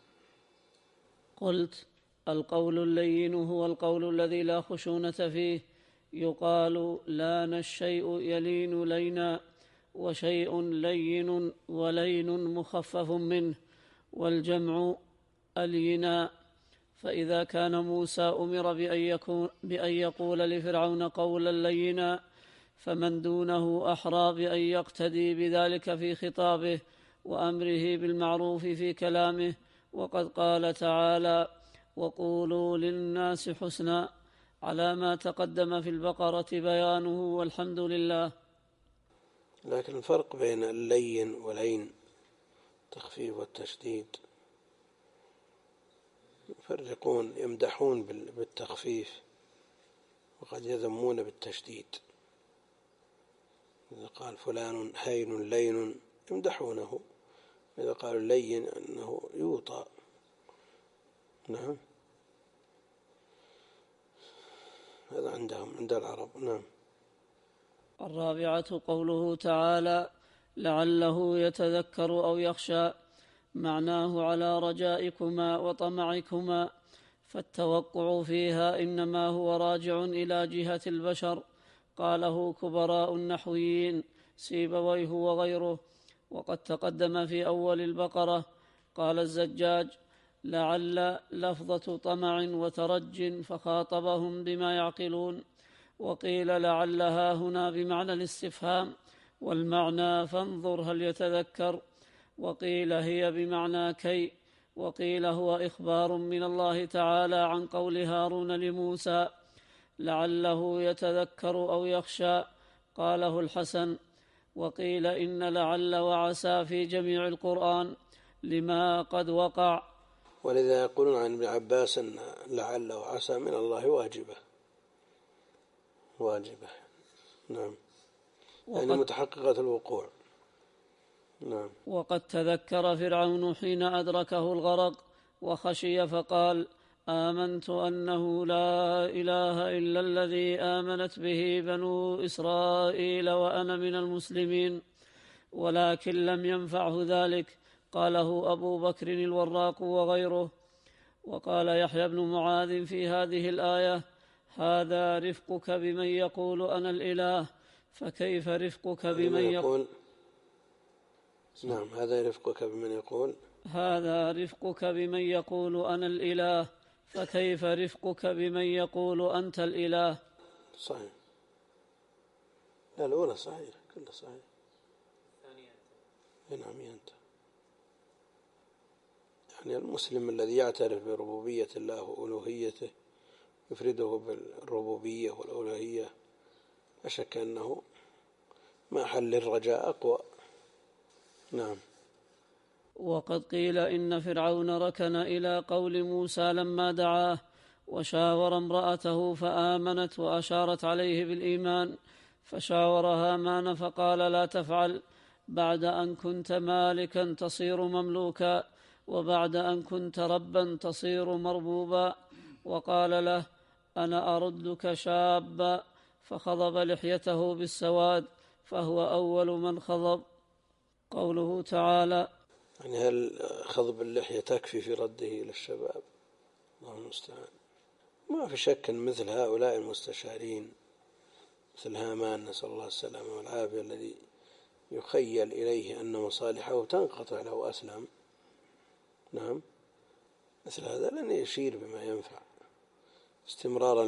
قلت القول اللين هو القول الذي لا خشونة فيه، يقال لان الشيء يلين لينا، وشيء لين ولين مخفف منه، والجمع ألينا. فإذا كان موسى أمر بأن, يكون بأن يقول لفرعون قولا لينا، فمن دونه أحرى بأن يقتدي بذلك في خطابه وأمره بالمعروف في كلامه. وقد قال تعالى وقولوا للناس حسنا، على ما تقدم في البقرة بيانه، والحمد لله. لكن الفرق بين اللين واللين التخفيف والتشديد، يفرقون يمدحون بالتخفيف وقد يذمون بالتشديد. إذا قال فلان هين لين يمدحونه، إذا قالوا لين أنه يوطى. نعم، هذا عندهم عند العرب. نعم. الرابعة قوله تعالى لعله يتذكر أو يخشى، معناه على رجائكما وطمعكما، فالتوقع فيها إنما هو راجع إلى جهة البشر، قاله كبراء النحويين سيبويه وغيره. وقد تقدم في أول البقرة. قال الزجاج لعل لفظة طمع وترج، فخاطبهم بما يعقلون. وقيل لعلها هنا بمعنى الاستفهام، والمعنى فانظر هل يتذكر. وقيل هي بمعنى كي. وقيل هو إخبار من الله تعالى عن قول هارون لموسى لعله يتذكر أو يخشى، قاله الحسن. وقيل إن لعل وعسى في جميع القرآن لما قد وقع. ولذا يقولون عن ابن عباس أن لعل وعسى من الله واجبة واجبة نعم، يعني متحققة الوقوع. نعم. وقد تذكر فرعون حين أدركه الغرق وخشي فقال آمنت أنه لا إله إلا الذي آمنت به بنو إسرائيل وأنا من المسلمين، ولكن لم ينفعه ذلك، قاله أبو بكر الوراق وغيره. وقال يحيى بن معاذ في هذه الآية هذا رفقك بمن يقول أنا الإله، فكيف رفقك بمن يقول نعم هذا رفقك بمن يقول هذا رفقك بمن يقول أنا الإله، فكيف رفقك بمن يقول أنت الإله. صحيح. لا الأولى صحيح، كلها صحيح. نعم أنت يعني المسلم الذي يعترف بربوبية الله وألوهيته يفرده بالربوبية والألوهية، لا شك أنه ما حل الرجاء أقوى. نعم. وقد قيل إن فرعون ركن إلى قول موسى لما دعاه وشاور امرأته فآمنت وأشارت عليه بالإيمان، فشاور هامان فقال لا تفعل، بعد أن كنت مالكا تصير مملوكا، وبعد أن كنت ربا تصير مربوبا. وقال له أنا أردك شابا، فخضب لحيته بالسواد، فهو أول من خضب. قوله تعالى يعني هل خضب اللحية تكفي في رده إلى الشباب؟ الله المستعان. ما في شك أن مثل هؤلاء المستشارين مثل هامان نسأل الله السلامة والعافية الذي يخيل إليه أن مصالحه تنقطع لو أسلم، نعم، مثل هذا لن يشير بما ينفع استمرارا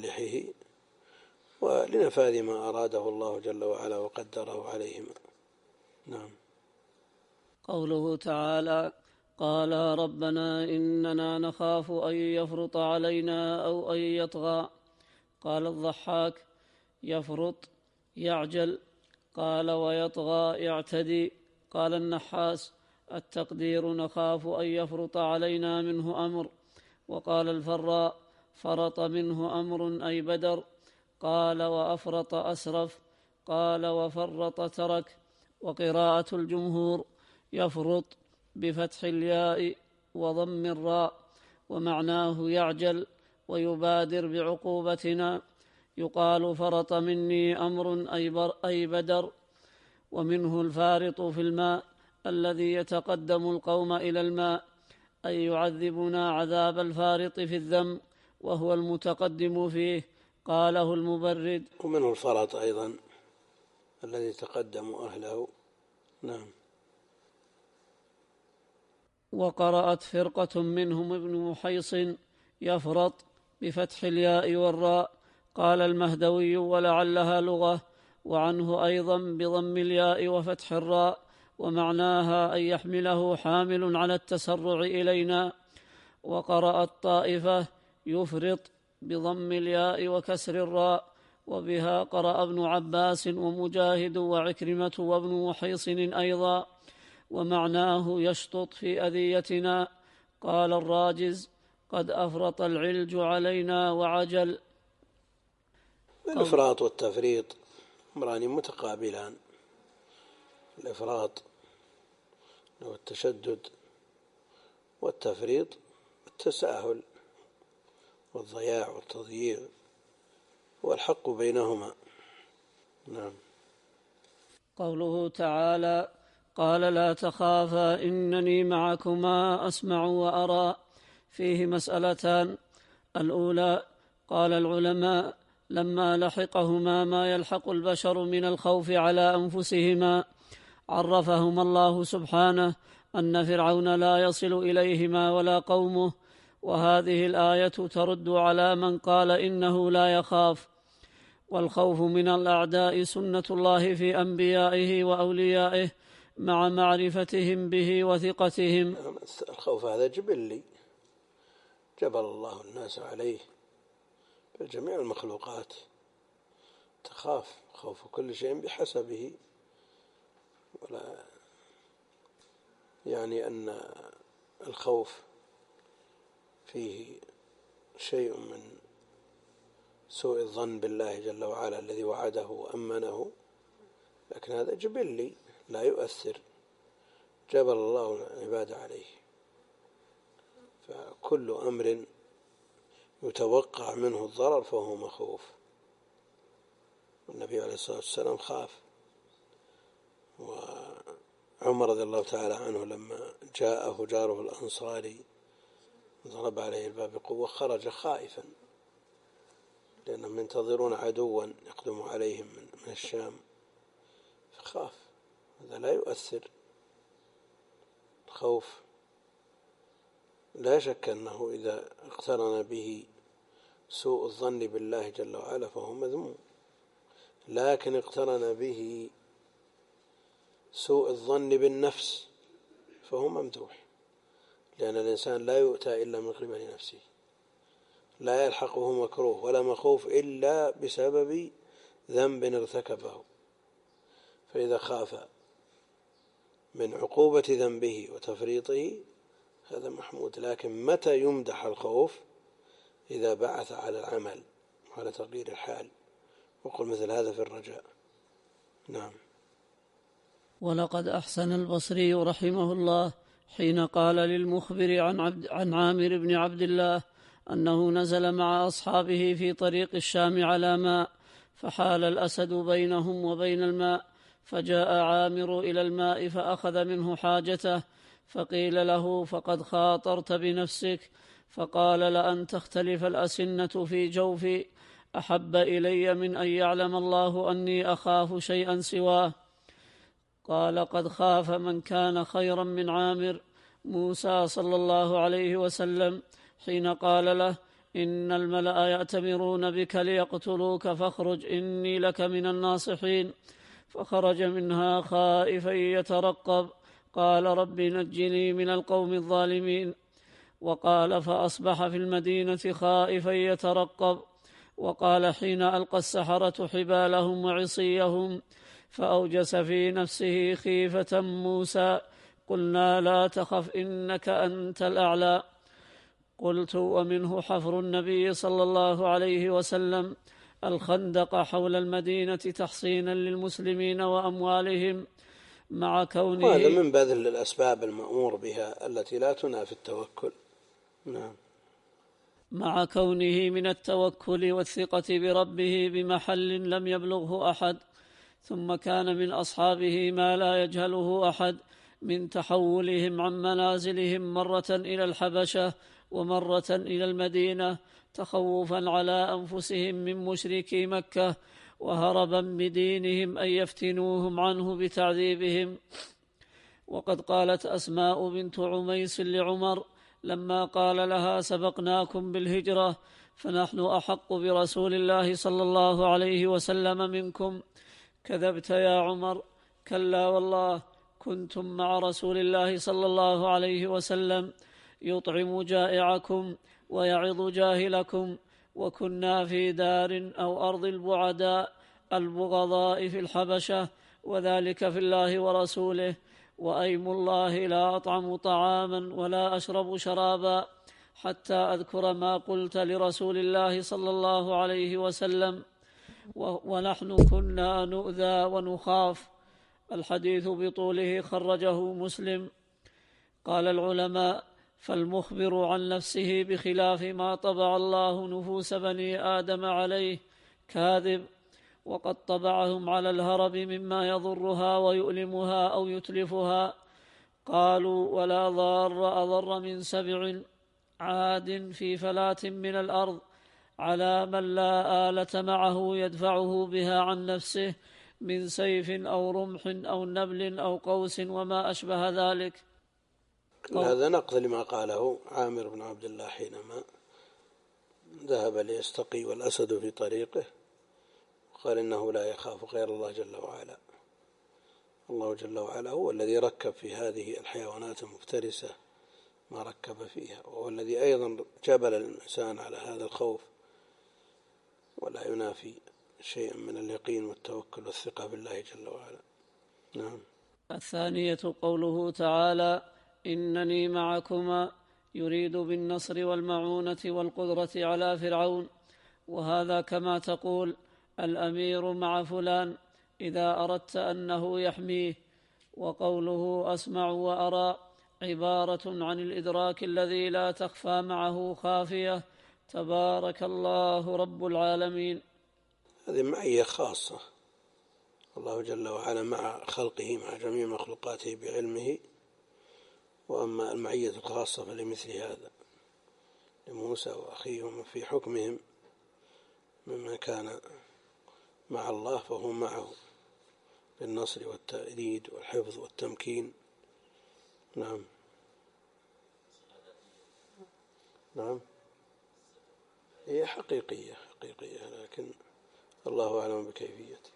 لمصالحه ولنفاذ ما أراده الله جل وعلا وقدره عليهما. نعم. قوله تعالى: قال ربنا إننا نخاف أن يفرط علينا أو أن يطغى. قال الضحاك: يفرط يعجل. قال: ويطغى يعتدي. قال النحاس: التقدير نخاف أن يفرط علينا منه أمر. وقال الفراء: فرط منه أمر أي بدر. قال: وأفرط أسرف. قال: وفرط ترك. وقراءة الجمهور: يفرط بفتح الياء وضم الراء، ومعناه يعجل ويبادر بعقوبتنا. يقال: فرط مني أمر أي بدر. ومنه الفارط في الماء الذي يتقدم القوم إلى الماء، أي يعذبنا عذاب الفارط في الذنب وهو المتقدم فيه. قاله المبرد. ومنه الفرط أيضا الذي تقدم أهله. نعم. وقرأت فرقة منهم ابن محيص: يفرط بفتح الياء والراء. قال المهدوي: ولعلها لغة. وعنه أيضا بضم الياء وفتح الراء، ومعناها أن يحمله حامل على التسرع إلينا. وقرأت طائفة: يفرط بضم الياء وكسر الراء، وبها قرأ ابن عباس ومجاهد وعكرمة وابن محيصن أيضا، ومعناه يشطط في أذيتنا. قال الراجز: قد أفرط العلج علينا وعجل. الإفراط والتفريط أمران متقابلان. الإفراط هو التشدد، والتفريط التساهل والضياع والتضييع، والحق بينهما. نعم. قوله تعالى: قال لا تخافا إنني معكما أسمع وأرى، فيه مسألتان. الأولى: قال العلماء لما لحقهما ما يلحق البشر من الخوف على أنفسهما، عرفهما الله سبحانه أن فرعون لا يصل إليهما ولا قومه، وهذه الآية ترد على من قال إنه لا يخاف. والخوف من الأعداء سنة الله في أنبيائه وأوليائه مع معرفتهم به وثقتهم. الخوف هذا جبلي، جبل الله الناس عليه، بل جميع المخلوقات تخاف، خوف كل شيء بحسبه. ولا يعني أن الخوف فيه شيء من سوء الظن بالله جل وعلا الذي وعده وأمنه، لكن هذا جبلي لا يؤثر، جبل الله العباد عليه. فكل أمر يتوقع منه الضرر فهو مخوف. والنبي عليه الصلاة والسلام خاف. وعمر رضي الله تعالى عنه لما جاءه جاره الأنصاري ضرب عليه الباب بقوة خرج خائفا، لأنهم ينتظرون عدوا يقدم عليهم من الشام، فخاف. هذا لا يؤثر. الخوف لا شك أنه إذا اقترن به سوء الظن بالله جل وعلا فهو مذموم، لكن اقترن به سوء الظن بالنفس فهو ممدوح، لأن الإنسان لا يؤتى إلا من قبل نفسه، لا يلحقه مكروه ولا مخوف إلا بسبب ذنب ارتكبه. فإذا خاف من عقوبة ذنبه وتفريطه هذا محمود. لكن متى يمدح الخوف؟ إذا بعث على العمل وعلى تغيير الحال، وقل مثل هذا في الرجاء. نعم. ولقد أحسن البصري رحمه الله حين قال للمخبر عن, عبد عن عامر بن عبد الله أنه نزل مع أصحابه في طريق الشام على ماء، فحال الأسد بينهم وبين الماء، فجاء عامر إلى الماء فأخذ منه حاجته، فقيل له: فقد خاطرت بنفسك. فقال: لأن تختلف الأسنة في جوفي أحب إلي من أن يعلم الله أني أخاف شيئا سواه. قال: قد خاف من كان خيرا من عامر موسى صلى الله عليه وسلم حين قال له: إن الملأ يأتمرون بك ليقتلوك فاخرج إني لك من الناصحين. فخرج منها خائفا يترقب، قال رب نجني من القوم الظالمين. وقال فأصبح في المدينة خائفا يترقب. وقال حين ألقى السحرة حبالهم وعصيهم فأوجس في نفسه خيفة موسى، قلنا لا تخف إنك أنت الأعلى. قلت ومنه حفر النبي صلى الله عليه وسلم الخندق حول المدينة تحصينا للمسلمين وأموالهم، مع كونه هذا من بذل الأسباب المأمور بها التي لا تنافي التوكل. نعم. مع كونه من التوكل والثقة بربه بمحل لم يبلغه أحد. ثم كان من أصحابه ما لا يجهله أحد من تحولهم عن منازلهم مرة إلى الحبشة ومرة إلى المدينة تخوفا على أنفسهم من مشركي مكة، وهربا بدينهم أن يفتنوهم عنه بتعذيبهم. وقد قالت أسماء بنت عميس لعمر لما قال لها سبقناكم بالهجرة فنحن أحق برسول الله صلى الله عليه وسلم منكم: كذبت يا عمر، كلا والله كنتم مع رسول الله صلى الله عليه وسلم يطعم جائعكم ويعظ جاهلكم، وكنا في دار أو أرض البعداء البغضاء في الحبشة، وذلك في الله ورسوله، وأيم الله لا أطعم طعاما ولا أشرب شرابا حتى أذكر ما قلت لرسول الله صلى الله عليه وسلم، ونحن كنا نؤذى ونخاف. الحديث بطوله خرجه مسلم. قال العلماء: فالمخبر عن نفسه بخلاف ما طبع الله نفوس بني آدم عليه كاذب، وقد طبعهم على الهرب مما يضرها ويؤلمها أو يتلفها. قالوا: ولا ضار أضر من سبع عاد في فلاة من الأرض على من لا آلة معه يدفعه بها عن نفسه من سيف أو رمح أو نبل أو قوس وما أشبه ذلك. هذا نقض لما قاله عامر بن عبد الله حينما ذهب ليستقي والأسد في طريقه، قال إنه لا يخاف غير الله جل وعلا. الله جل وعلا هو الذي ركب في هذه الحيوانات المفترسة ما ركب فيها، وهو الذي أيضا جبل الإنسان على هذا الخوف، ولا ينافي شيئا من اليقين والتوكل والثقة بالله جل وعلا. نعم. الثانية قوله تعالى: إنني معكما، يريد بالنصر والمعونة والقدرة على فرعون، وهذا كما تقول الأمير مع فلان إذا أردت أنه يحميه. وقوله أسمع وأرى عبارة عن الإدراك الذي لا تخفى معه خافية. تبارك الله رب العالمين. هذه معية خاصة، الله جل وعلا مع خلقه مع جميع مخلوقاته بعلمه. وأما المعية الخاصة فلمثل هذا لموسى وأخيه ومن في حكمهم ممن كان مع الله فهو معه بالنصر والتأييد والحفظ والتمكين. نعم. نعم. هي حقيقية حقيقية لكن الله أعلم بكيفيتها.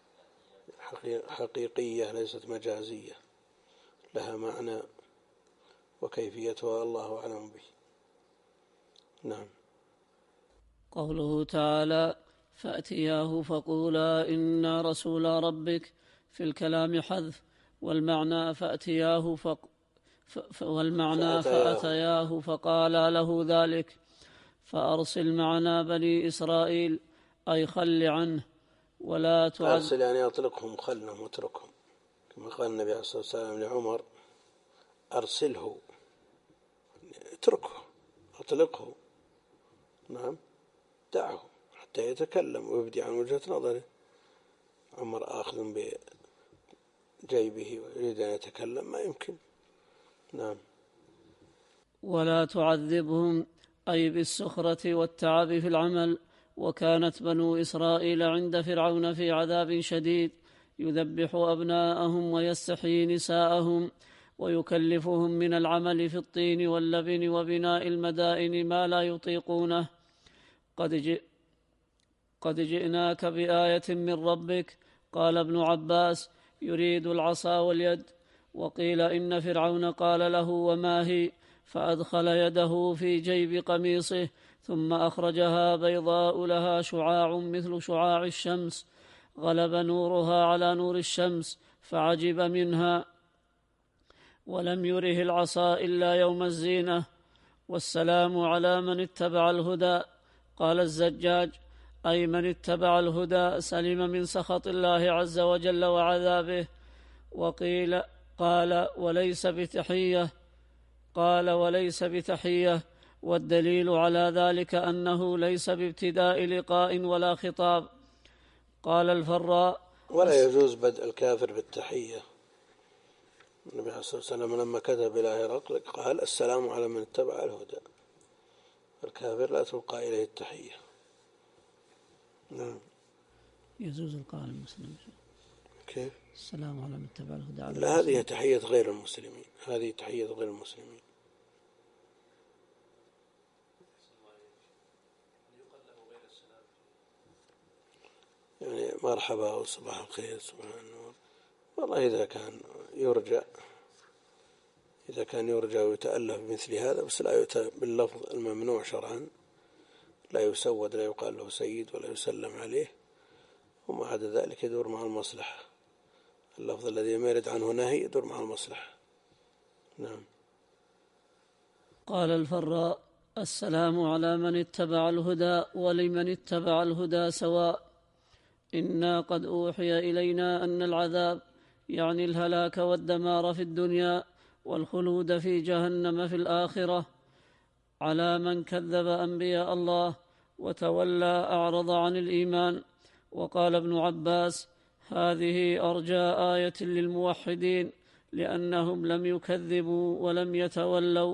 حقيقية ليست مجازية، لها معنى وكيفيتها الله أعلم به. نعم. قوله تعالى: فأتياه فقولا إنا رسول ربك، في الكلام حذف، والمعنى فأتياه فق ف... والمعنى فأتياه فقالا له ذلك. فأرسل معنا بني إسرائيل أي خل عنه ولا تعذب. أرسل يعني أطلقهم خلهم واتركهم، كما قال النبي عليه الصلاة والسلام لعمر: أرسله، اتركه، أطلقه. نعم، دعه حتى يتكلم ويبدي عن وجهة نظره. عمر آخذ بجيبه ويريد أن يتكلم، ما يمكن. نعم. ولا تعذبهم أي بالسخرة والتعب في العمل. وكانت بنو إسرائيل عند فرعون في عذاب شديد، يذبح أبناءهم ويستحيي نساءهم ويكلفهم من العمل في الطين واللبن وبناء المدائن ما لا يطيقونه. قد, جئ قد جئناك بآية من ربك قال ابن عباس: يريد العصا واليد. وقيل إن فرعون قال له: وما هي؟ فأدخل يده في جيب قميصه ثم أخرجها بيضاء لها شعاع مثل شعاع الشمس، غلب نورها على نور الشمس، فعجب منها، ولم يره العصا إلا يوم الزينة. والسلام على من اتبع الهدى. قال الزجاج: أي من اتبع الهدى سلم من سخط الله عز وجل وعذابه. وقيل قال وليس بتحية قال وليس بتحية والدليل على ذلك أنه ليس بابتداء لقاء ولا خطاب. قال الفراء: ولا يجوز بدء الكافر بالتحية. النبي صلى الله عليه وسلم لما كتب إلى هرقل قال: السلام على من اتبع الهدى. الكافر لا تلقى إليه التحية. نعم. يجوز القاء المسلم. كيف؟ السلام على من اتبع الهدى. لا، هذه تحية غير المسلمين، هذه تحية غير المسلمين. يعني مرحبا وصباح الخير صباح النور، والله إذا كان يرجى إذا كان يرجى ويتألف بمثل هذا، بس لا يؤتى باللفظ الممنوع شرعا، لا يسود، لا يقال له سيد ولا يسلم عليه، وما عدا ذلك يدور مع المصلحة. اللفظ الذي ما يرد عنه نهي يدور مع المصلحة. نعم. قال الفراء: السلام على من اتبع الهدى ولمن اتبع الهدى سواء. إنا قد أوحي إلينا أن العذاب يعني الهلاك والدمار في الدنيا والخلود في جهنم في الآخرة على من كذب أنبياء الله وتولى أعرض عن الإيمان. وقال ابن عباس: هذه أرجى آية للموحدين لأنهم لم يكذبوا ولم يتولوا.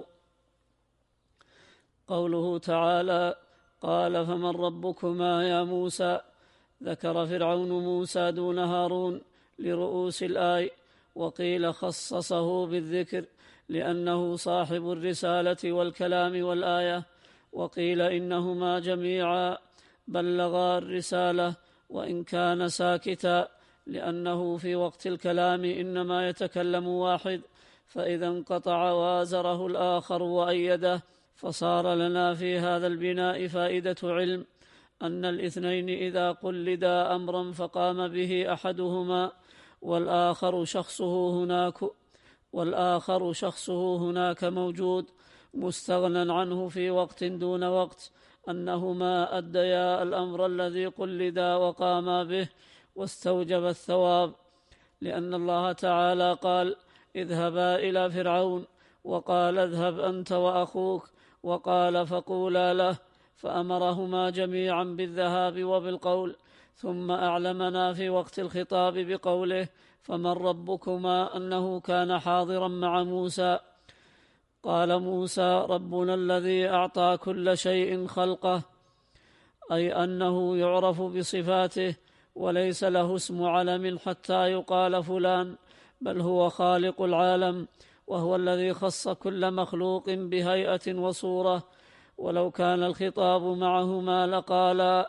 قوله تعالى: قال فمن ربكما يا موسى، ذكر فرعون موسى دون هارون لرؤوس الآية، وقيل خصصه بالذكر لأنه صاحب الرسالة والكلام والآية، وقيل إنهما جميعا بلغا الرسالة وإن كان ساكتا، لأنه في وقت الكلام إنما يتكلم واحد، فإذا انقطع وازره الآخر وأيده. فصار لنا في هذا البناء فائدة علم أن الاثنين إذا قلدا أمرا فقام به أحدهما والآخر شخصه هناك والآخر شخصه هناك موجود مستغنى عنه في وقت دون وقت، أنهما أديا الأمر الذي قلدا وقاما به واستوجب الثواب، لأن الله تعالى قال: اذهبا إلى فرعون، وقال: اذهب أنت وأخوك، وقال: فقولا له، فأمرهما جميعا بالذهاب وبالقول، ثم أعلمنا في وقت الخطاب بقوله: فمن ربكما، أنه كان حاضرا مع موسى. قال موسى: ربنا الذي أعطى كل شيء خلقه، أي أنه يعرف بصفاته وليس له اسم علم حتى يقال فلان، بل هو خالق العالم، وهو الذي خص كل مخلوق بهيئة وصورة. ولو كان الخطاب معهما لقالا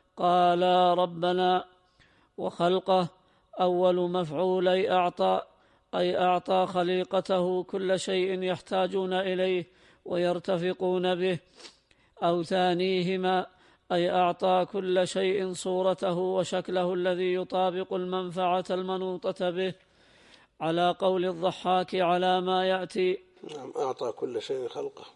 قالا ربنا. وخلقه أول مفعولي أعطى، أي أعطى خليقته كل شيء يحتاجون إليه ويرتفقون به، أو ثانيهما أي أعطى كل شيء صورته وشكله الذي يطابق المنفعة المنوطة به، على قول الضحاك على ما يأتي. نعم، أعطى كل شيء خلقه،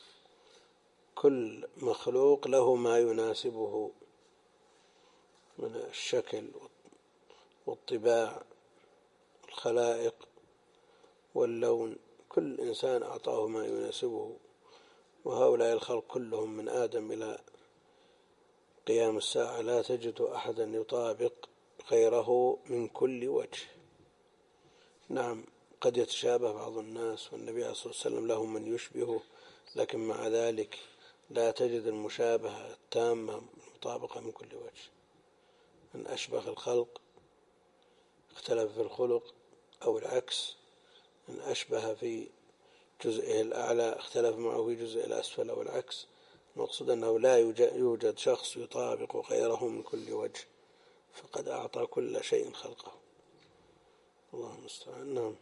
كل مخلوق له ما يناسبه من الشكل والطباع والخلائق واللون، كل إنسان أعطاه ما يناسبه. وهؤلاء الخلق كلهم من آدم إلى قيام الساعة لا تجد أحدا يطابق غيره من كل وجه. نعم، قد يتشابه بعض الناس، والنبي صلى الله عليه وسلم له من يشبهه، لكن مع ذلك لا تجد المشابهة التامة المطابقة من كل وجه. من أشبه الخلق اختلف في الخلق أو العكس، من أشبه في جزئه الأعلى اختلف معه في جزء الأسفل أو العكس. المقصود أنه لا يوجد شخص يطابق غيره من كل وجه، فقد أعطى كل شيء خلقه. الله المستعان. نعم.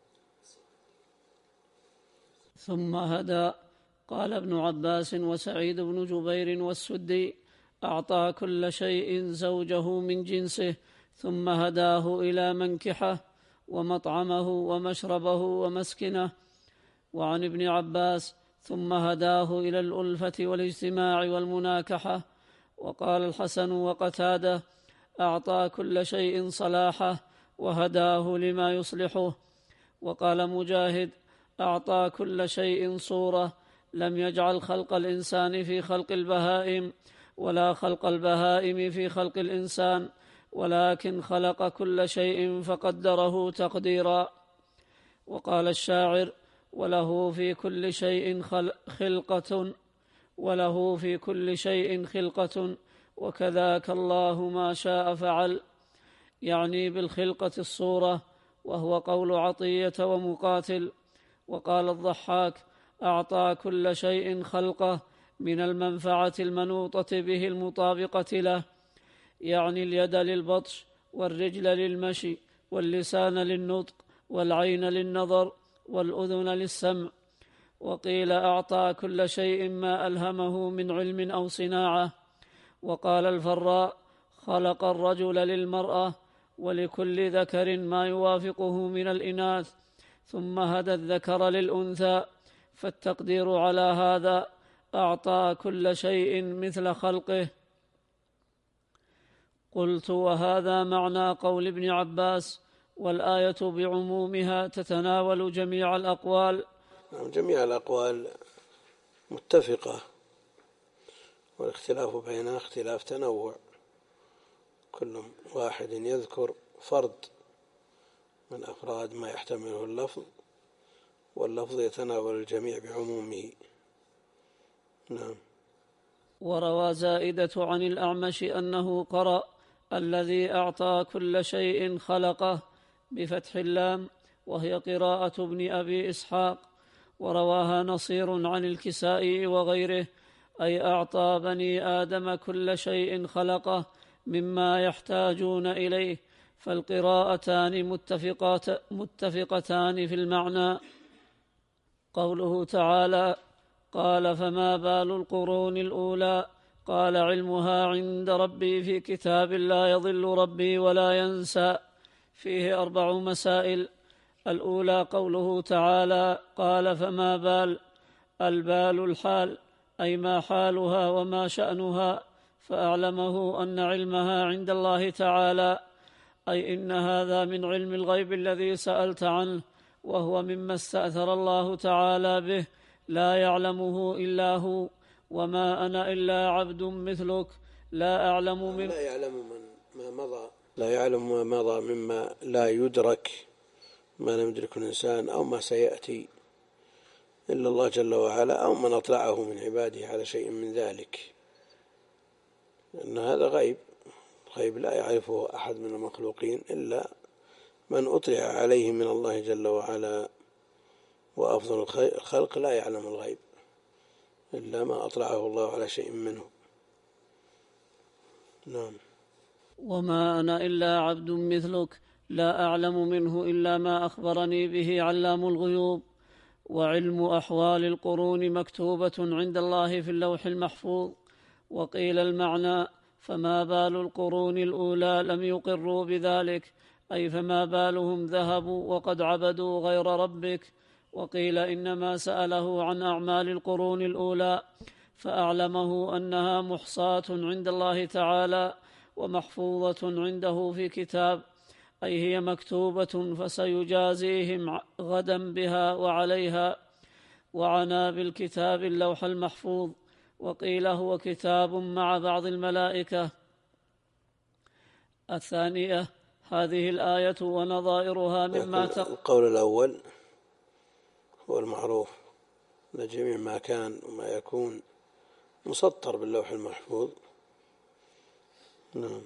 ثم هدى. قال ابن عباس وسعيد بن جبير والسدي: أعطى كل شيء زوجه من جنسه ثم هداه إلى منكحه ومطعمه ومشربه ومسكنه. وعن ابن عباس: ثم هداه إلى الألفة والاجتماع والمناكحة. وقال الحسن وقتادة: أعطى كل شيء صلاحه وهداه لما يصلحه. وقال مجاهد: أعطى كل شيء صورة، لم يجعل خلق الإنسان في خلق البهائم ولا خلق البهائم في خلق الإنسان، ولكن خلق كل شيء فقدره تقديرا. وقال الشاعر: وله في كل شيء خلقة وله في كل شيء خلقة وكذاك الله ما شاء فعل، يعني بالخلقة الصورة، وهو قول عطية ومقاتل. وقال الضحاك: أعطى كل شيء خلقه من المنفعة المنوطة به المطابقة له، يعني اليد للبطش والرجل للمشي واللسان للنطق والعين للنظر والأذن للسمع. وقيل: أعطى كل شيء ما ألهمه من علم أو صناعة. وقال الفراء: خلق الرجل للمرأة ولكل ذكر ما يوافقه من الإناث، ثم هدى الذكر للأنثى، فالتقدير على هذا: أعطى كل شيء مثل خلقه. قلت: وهذا معنى قول ابن عباس، والآية بعمومها تتناول جميع الأقوال. جميع الأقوال متفقة، والاختلاف بينها اختلاف تنوع، كل واحد يذكر فرد من أفراد ما يحتمله اللفظ، واللفظ يتناول الجميع بعمومه. نعم. وروى زائدة عن الأعمش أنه قرأ: الذي أعطى كل شيء خلقه بفتح اللام، وهي قراءة ابن أبي إسحاق. ورواها نصير عن الكسائي وغيره: أي أعطى بني آدم كل شيء خلقه مما يحتاجون إليه. فالقراءتان متفقات متفقتان في المعنى. قوله تعالى: قال: فما بال القرون الأولى؟ قال: علمها عند ربي في كتاب لا يضل ربي ولا ينسى. فيه أربع مسائل. الأولى قوله تعالى: قال: فما بال. البال الحال، أي ما حالها وما شأنها، فأعلمه أن علمها عند الله تعالى، أي إن هذا من علم الغيب الذي سألت عنه، وهو مما استأثر الله تعالى به، لا يعلمه إلا هو. وما أنا إلا عبد مثلك لا أعلم من لا يعلم من ما مضى لا يعلم ما مضى مما لا يدرك، ما لم يدرك الإنسان أو ما سيأتي إلا الله جل وعلا، أو من أطلعه من عباده على شيء من ذلك، لأن هذا غيب، غيب لا يعرفه أحد من المخلوقين إلا من أطلع عليه من الله جل وعلا. وأفضل الخلق لا يعلم الغيب إلا ما أطلعه الله على شيء منه. نعم. وما أنا إلا عبد مثلك لا أعلم منه إلا ما أخبرني به علام الغيوب. وعلم أحوال القرون مكتوبة عند الله في اللوح المحفوظ. وقيل المعنى: فما بال القرون الأولى لم يقروا بذلك، أي فما بالهم ذهبوا وقد عبدوا غير ربك. وقيل إنما سأله عن أعمال القرون الأولى فأعلمه أنها محصاة عند الله تعالى ومحفوظة عنده في كتاب، أي هي مكتوبة فسيجازيهم غدا بها وعليها. وعنى بالكتاب اللوح المحفوظ. وقيل هو كتاب مع بعض الملائكة. الثانية هذه الآية ونظائرها مما تق... القول الأول هو المعروف، لجميع ما كان وما يكون مسطر باللوح المحفوظ. نعم.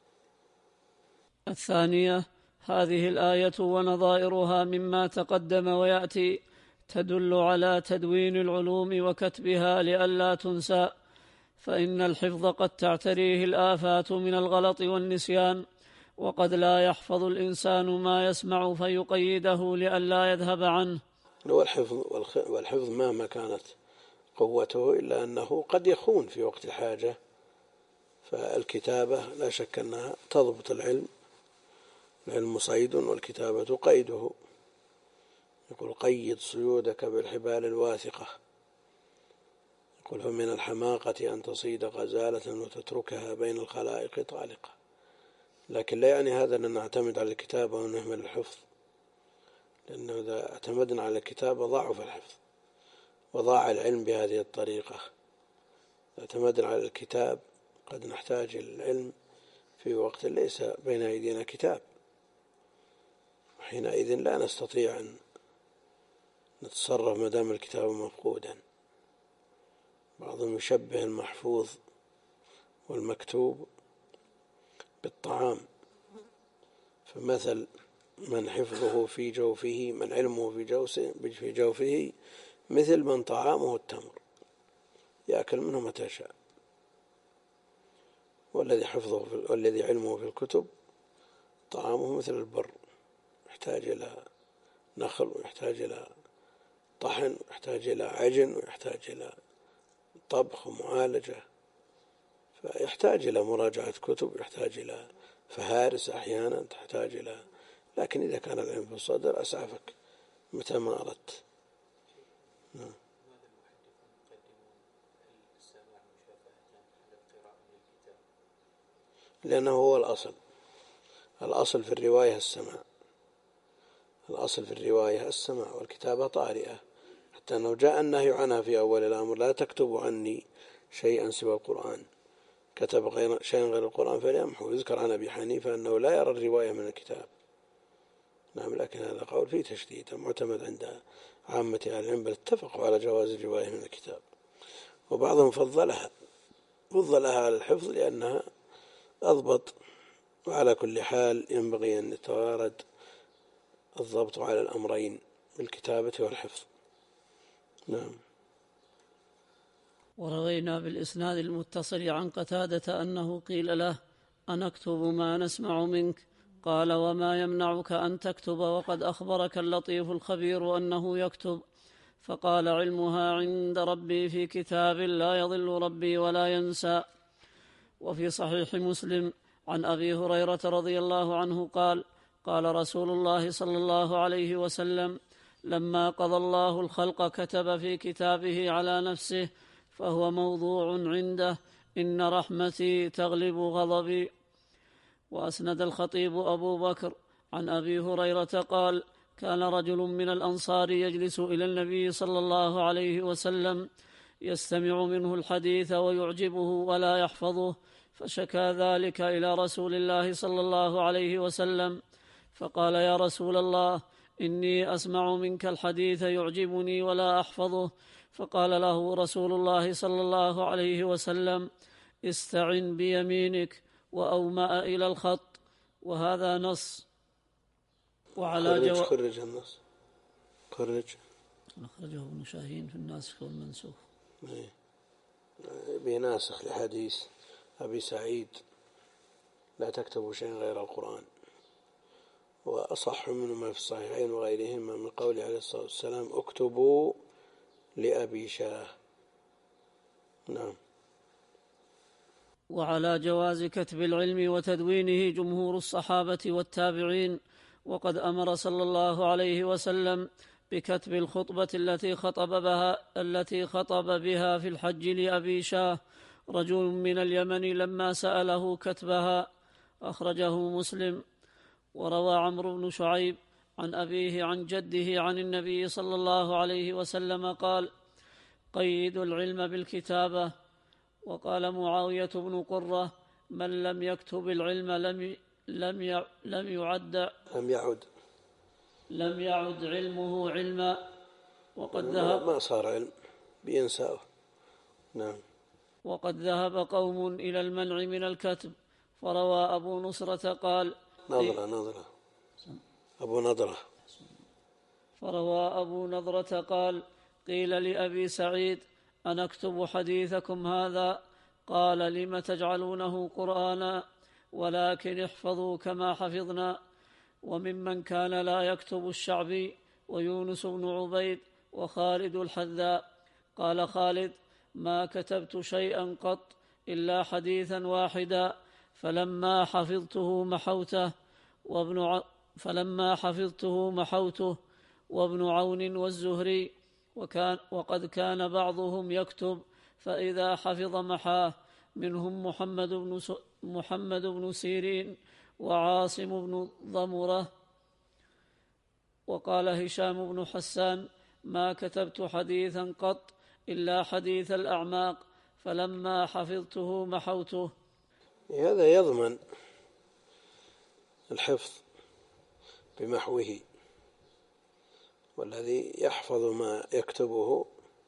الثانية هذه الآية ونظائرها مما تقدم ويأتي تدل على تدوين العلوم وكتبها لئلا تنسى، فإن الحفظ قد تعتريه الآفات من الغلط والنسيان، وقد لا يحفظ الإنسان ما يسمع فيقيده لئلا يذهب عنه. والحفظ والحفظ مهما كانت قوته إلا أنه قد يخون في وقت الحاجة، فالكتابة لا شك أنها تضبط العلم. العلم صيد والكتابة قيده. يقول قيد صيودك بالحبال الواثقة. يقول فمن الحماقة أن تصيد غزالة وتتركها بين الخلائق طالقة. لكن لا يعني هذا أن نعتمد على الكتابة ونهمل الحفظ، لأنه إذا اعتمدنا على الكتابة ضعف الحفظ وضاع العلم بهذه الطريقة. إذا اعتمدنا على الكتاب قد نحتاج العلم في وقت ليس بين أيدينا كتاب، وحينئذ لا نستطيع أن نتصرف ما دام الكتاب مفقودا. بعضهم يشبه المحفوظ والمكتوب بالطعام، فمثل من حفظه في جوفه، من علمه في جوفه مثل من طعامه التمر يأكل منه متى شاء. والذي حفظه والذي علمه في الكتب طعامه مثل البر، يحتاج إلى نخل ويحتاج إلى طحن ويحتاج إلى عجن ويحتاج إلى طبخ ومعالجة، فيحتاج إلى مراجعة كتب، يحتاج إلى فهارس أحيانا تحتاج إلى، لكن إذا كان العلم في الصدر أسعفك متى ما أردت. نعم. لأنه هو الأصل. الأصل في الرواية السماع، الأصل في الرواية السماع، والكتابة طارئة، حتى أنه جاء النهي عنها في أول الأمر: لا تكتبوا عني شيئا سوى القرآن، كتب غير شيئا غير القرآن فليمحو. يذكر عن أبي حنيفة أنه لا يرى الرواية من الكتاب. نعم، لكن هذا قول فيه تشديد معتمد عند عامة أهل العلم، بل اتفقوا على جواز الرواية من الكتاب، وبعضهم فضلها فضلها على الحفظ لأنها أضبط. وعلى كل حال ينبغي أن يتوارد الضبط على الأمرين بالكتابة والحفظ. نعم. وروينا بالإسناد المتصل عن قتادة أنه قيل له: أنكتب ما نسمع منك؟ قال: وما يمنعك أن تكتب وقد أخبرك اللطيف الخبير أنه يكتب؟ فقال: علمها عند ربي في كتاب لا يضل ربي ولا ينسى. وفي صحيح مسلم عن أبي هريرة رضي الله عنه قال: قال رسول الله صلى الله عليه وسلم: لما قضى الله الخلق كتب في كتابه على نفسه فهو موضوع عنده: إن رحمتي تغلب غضبي. وأسند الخطيب أبو بكر عن أبي هريرة قال: كان رجل من الأنصار يجلس إلى النبي صلى الله عليه وسلم يستمع منه الحديث ويعجبه ولا يحفظه، فشكى ذلك إلى رسول الله صلى الله عليه وسلم، فقال: يا رسول الله، إني أسمع منك الحديث يعجبني ولا أحفظه. فقال له رسول الله صلى الله عليه وسلم: استعن بيمينك، وأومأ إلى الخط. وهذا نص. وعلى خرج خرج النص خرج أخرجه ابن شاهين في الناسخ والمنسوخ. بناسخ لحديث أبي سعيد: لا تكتبوا شيئا غير القرآن. وأصح منه ما في الصحيحين وغيرهما من قوله عليه الصلاة والسلام: اكتبوا لأبي شاه. نعم. وعلى جواز كتب العلم وتدوينه جمهور الصحابة والتابعين، وقد أمر صلى الله عليه وسلم بكتب الخطبة التي خطب بها التي خطب بها في الحج لأبي شاه رجل من اليمن لما سأله كتبها. أخرجه مسلم. وروى عمرو بن شعيب عن أبيه عن جده عن النبي صلى الله عليه وسلم قال: قيدوا العلم بالكتابة. وقال معاوية بن قرة: من لم يكتب العلم لم لم لم يعد لم يعد لم يعد علمه علما. وقد ذهب ما صار علم بينساه. نعم. وقد ذهب قوم إلى المنع من الكتب، فروى أبو نصرة قال: نظرة نظرة أبو نظرة فروى أبو نظرة قال: قيل لأبي سعيد: أنكتب حديثكم هذا؟ قال لم تجعلونه قرآنا ولكن احفظوا كما حفظنا. وممن كان لا يكتب الشعبي ويونس بن عبيد وخالد الحذاء. قال خالد: ما كتبت شيئا قط إلا حديثا واحدا فلما حفظته محوته وابن ع... فلما حفظته محوته وابن عون والزهري. وكان وقد كان بعضهم يكتب فإذا حفظ محاه، منهم محمد بن, س... محمد بن سيرين وعاصم بن ضمرة. وقال هشام بن حسان: ما كتبت حديثا قط إلا حديث الأعماق فلما حفظته محوته. هذا يضمن الحفظ بمحوه، والذي يحفظ ما يكتبه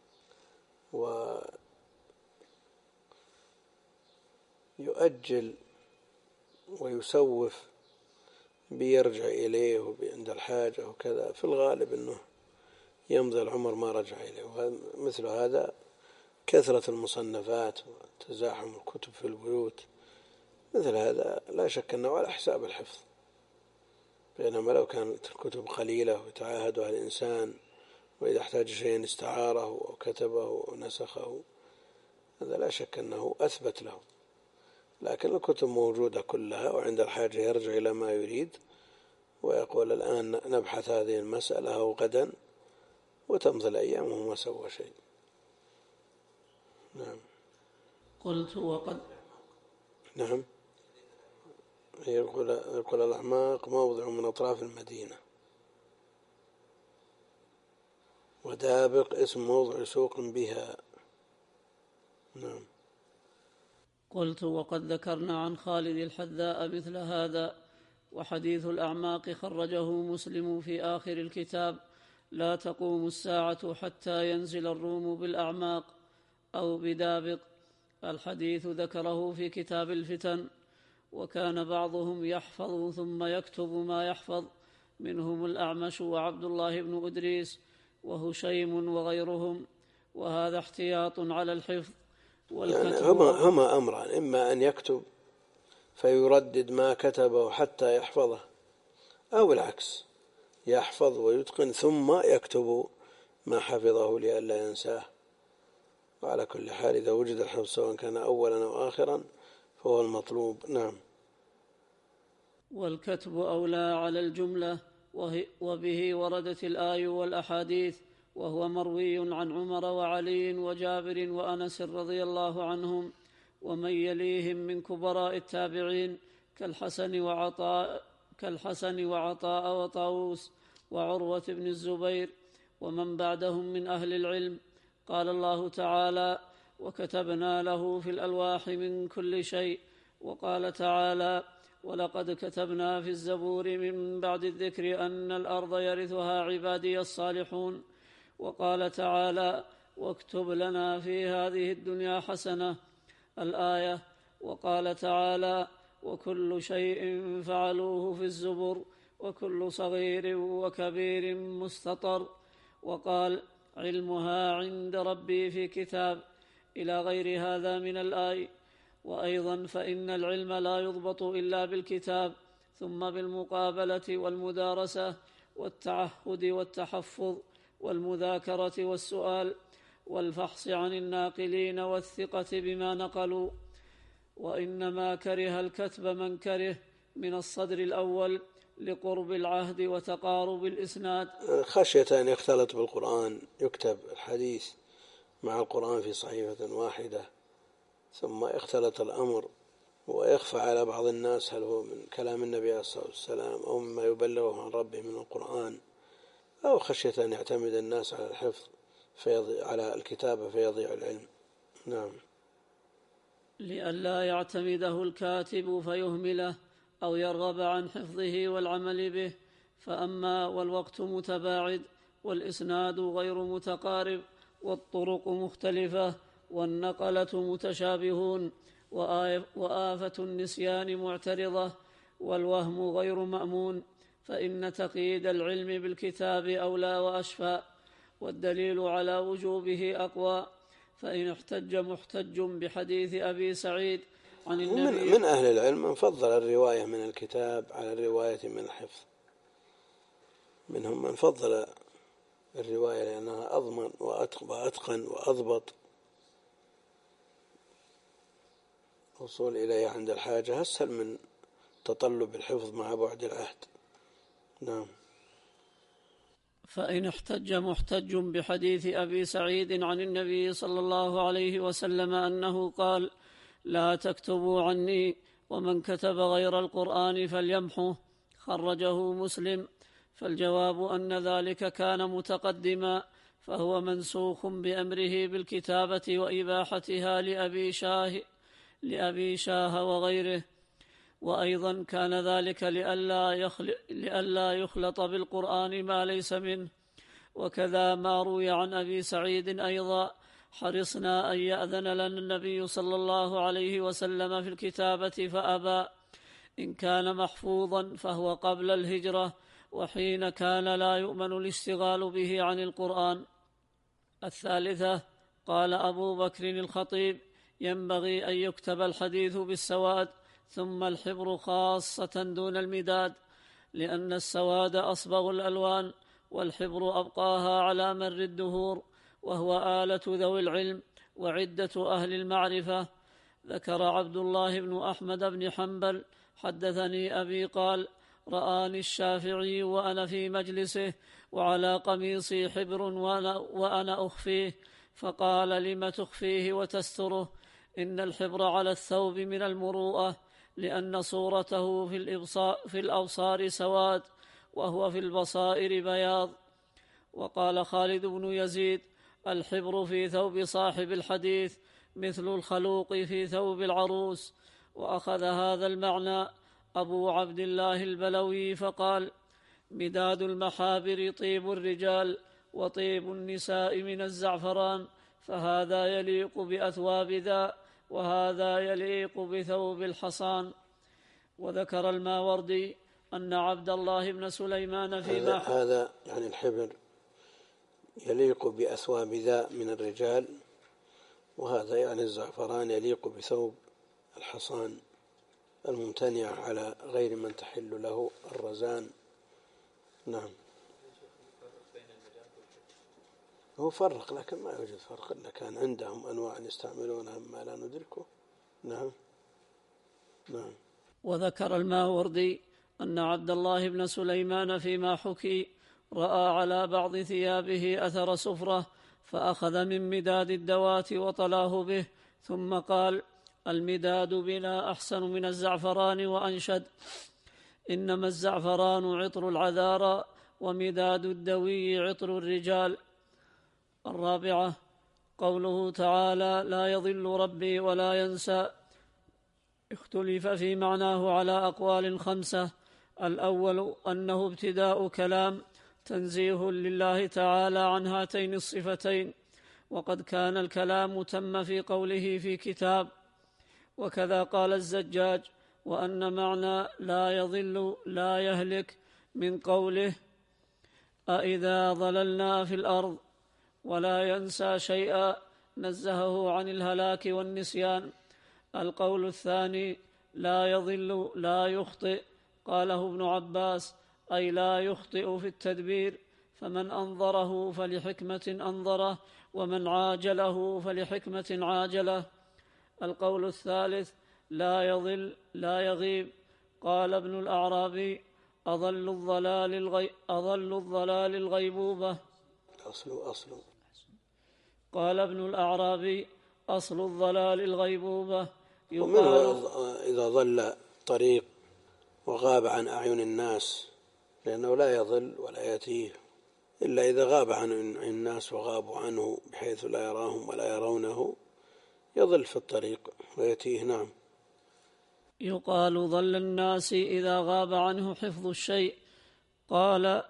ويؤجل ويسوف بيرجع إليه عند الحاجة وكذا، في الغالب أنه يمضي العمر ما رجع إليه. ومثل هذا كثرة المصنفات وتزاحم الكتب في البيوت، مثل هذا لا شك أنه على حساب الحفظ، بينما لو كانت الكتب قليلة ويتعاهدها الإنسان وإذا احتاج شيء استعاره وكتبه ونسخه، هذا لا شك أنه أثبت له. لكن الكتب موجودة كلها، وعند الحاجة يرجع إلى ما يريد ويقول الآن نبحث هذه المسألة أو غدا، وتمضي الأيام وهو ما سوى شيء. نعم. قلت وقد نعم. يقول, يقول الأعماق موضع من أطراف المدينة، ودابق اسم موضع سوق بها. نعم. قلت وقد ذكرنا عن خالد الحذاء مثل هذا. وحديث الأعماق خرجه مسلم في آخر الكتاب: لا تقوم الساعة حتى ينزل الروم بالأعماق أو بدابق. الحديث ذكره في كتاب الفتن. وكان بعضهم يحفظ ثم يكتب ما يحفظ، منهم الأعمش وعبد الله بن إدريس وهشيم وغيرهم، وهذا احتياط على الحفظ. يعني هما, هما أمران: إما أن يكتب فيردد ما كتبه حتى يحفظه، أو العكس، يحفظ ويتقن ثم يكتب ما حفظه لئلا ينساه. وعلى كل حال إذا وجد الحفظ سواء كان أولا أو آخرا فهو المطلوب. نعم. والكتب أولى على الجملة، وبه وردت الآي والأحاديث، وهو مروي عن عمر وعلي وجابر وأنس رضي الله عنهم ومن يليهم من كبراء التابعين كالحسن وعطاء كالحسن وعطاء وطاووس وعروة بن الزبير ومن بعدهم من أهل العلم. قال الله تعالى: وكتبنا له في الألواح من كل شيء. وقال تعالى: ولقد كتبنا في الزبور من بعد الذكر أن الأرض يرثها عبادي الصالحون. وقال تعالى: واكتب لنا في هذه الدنيا حسنة، الآية. وقال تعالى: وكل شيء فعلوه في الزبر وكل صغير وكبير مستطر. وقال: علمها عند ربي في كتاب، إلى غير هذا من الآي. وأيضا فإن العلم لا يضبط إلا بالكتاب، ثم بالمقابلة والمدارسة والتعهد والتحفظ والمذاكرة والسؤال والفحص عن الناقلين والثقة بما نقلوا. وإنما كره الكتب من كره من الصدر الأول لقرب العهد وتقارب الإسناد، خشية أن يختلط بالقرآن، يكتب الحديث مع القرآن في صحيفة واحدة ثم يختلط الأمر ويخفى على بعض الناس هل هو من كلام النبي عليه الصلاة والسلام أو مما يبلغه عن ربه من القرآن، أو خشية أن يعتمد الناس على الحفظ فيضيع على الكتابة فيضيع العلم. نعم. لئلا يعتمده الكاتب فيهمله أو يرغب عن حفظه والعمل به. فأما والوقت متباعد والإسناد غير متقارب والطرق مختلفة والنقلة متشابهون وآفة النسيان معترضة والوهم غير مأمون، فإن تقييد العلم بالكتاب أولى وأشفى، والدليل على وجوبه أقوى. فإن احتج محتج بحديث أبي سعيد عن ومن النبي من أهل العلم من فضل الرواية من الكتاب على الرواية من الحفظ، منهم من فضل الرواية لأنها أضمن وأتقن وأضبط، الوصول إليها عند الحاجة أسهل من تطلب الحفظ مع بعد العهد. نعم. فإن احتج محتج بحديث أبي سعيد عن النبي صلى الله عليه وسلم أنه قال: لا تكتبوا عني، ومن كتب غير القرآن فليمحه، خرجه مسلم. فالجواب أن ذلك كان متقدما، فهو منسوخ بأمره بالكتابة وإباحتها لأبي شاه, لأبي شاه وغيره. وأيضا كان ذلك لئلا يخل... لئلا يخلط بالقرآن ما ليس منه. وكذا ما روي عن أبي سعيد أيضا: حرصنا أن يأذن لنا النبي صلى الله عليه وسلم في الكتابة فأبى، إن كان محفوظا فهو قبل الهجرة، وحين كان لا يؤمن الاشتغال به عن القرآن. الثالثة: قال أبو بكر الخطيب: ينبغي أن يكتب الحديث بالسواد ثم الحبر خاصة دون المداد، لأن السواد أصبغ الألوان، والحبر أبقاها على مر الدهور، وهو آلة ذوي العلم وعدة أهل المعرفة. ذكر عبد الله بن أحمد بن حنبل: حدثني أبي قال: رآني الشافعي وأنا في مجلسه وعلى قميصي حبر وأنا, وأنا أخفيه، فقال: لم تخفيه وتستره؟ إن الحبر على الثوب من المروءة، لأن صورته في الإبصار, في الأبصار سواد، وهو في البصائر بياض. وقال خالد بن يزيد: الحبر في ثوب صاحب الحديث مثل الخلوق في ثوب العروس. وأخذ هذا المعنى أبو عبد الله البلوي فقال: مداد المحابر طيب الرجال، وطيب النساء من الزعفران، فهذا يليق بأثواب ذا، وهذا يليق بثوب الحصان. وذكر الماوردي أن عبد الله بن سليمان فيما هذا, هذا يعني الحبر يليق بأثواب ذا من الرجال، وهذا يعني الزعفران يليق بثوب الحصان الممتنع على غير من تحل له الرزان. نعم. هو فرق، لكن ما يوجد فرق إلا كان عندهم أنواع يستعملونها ما لا ندركه. نعم. نعم. وذكر الماوردي أن عبد الله بن سليمان فيما حكي رأى على بعض ثيابه أثر سفرة، فأخذ من مداد الدوات وطلاه به، ثم قال: المداد بنا أحسن من الزعفران وأنشد، إنما الزعفران عطر العذارى، ومداد الدوي عطر الرجال. الرابعة: قوله تعالى: لا يضل ربي ولا ينسى، اختلف في معناه على أقوال خمسة. الأول أنه ابتداء كلام تنزيه لله تعالى عن هاتين الصفتين، وقد كان الكلام تم في قوله في كتاب. وكذا قال الزجاج: وأن معنى لا يضل لا يهلك من قوله: أإذا ضللنا في الأرض، ولا ينسى شيئا نزهه عن الهلاك والنسيان. القول الثاني: لا يضل لا يخطئ، قاله ابن عباس: أي لا يخطئ في التدبير، فمن أنظره فلحكمة أنظره، ومن عاجله فلحكمة عاجله. القول الثالث: لا يضل لا يغيب، قال ابن الأعرابي: أضل الضلال, الغي... أضل الضلال الغيبوبة. أصل أصل قال ابن الأعرابي: أصل الضلال الغيبوبة. ومنه إذا ضل طريق وغاب عن أعين الناس، لأنه لا يضل ولا يأتيه إلا إذا غاب عن الناس وغابوا عنه بحيث لا يراهم ولا يرونه، يضل في الطريق ويأتيه. نعم. يقال: ضل الناس إذا غاب عنه حفظ الشيء. قال: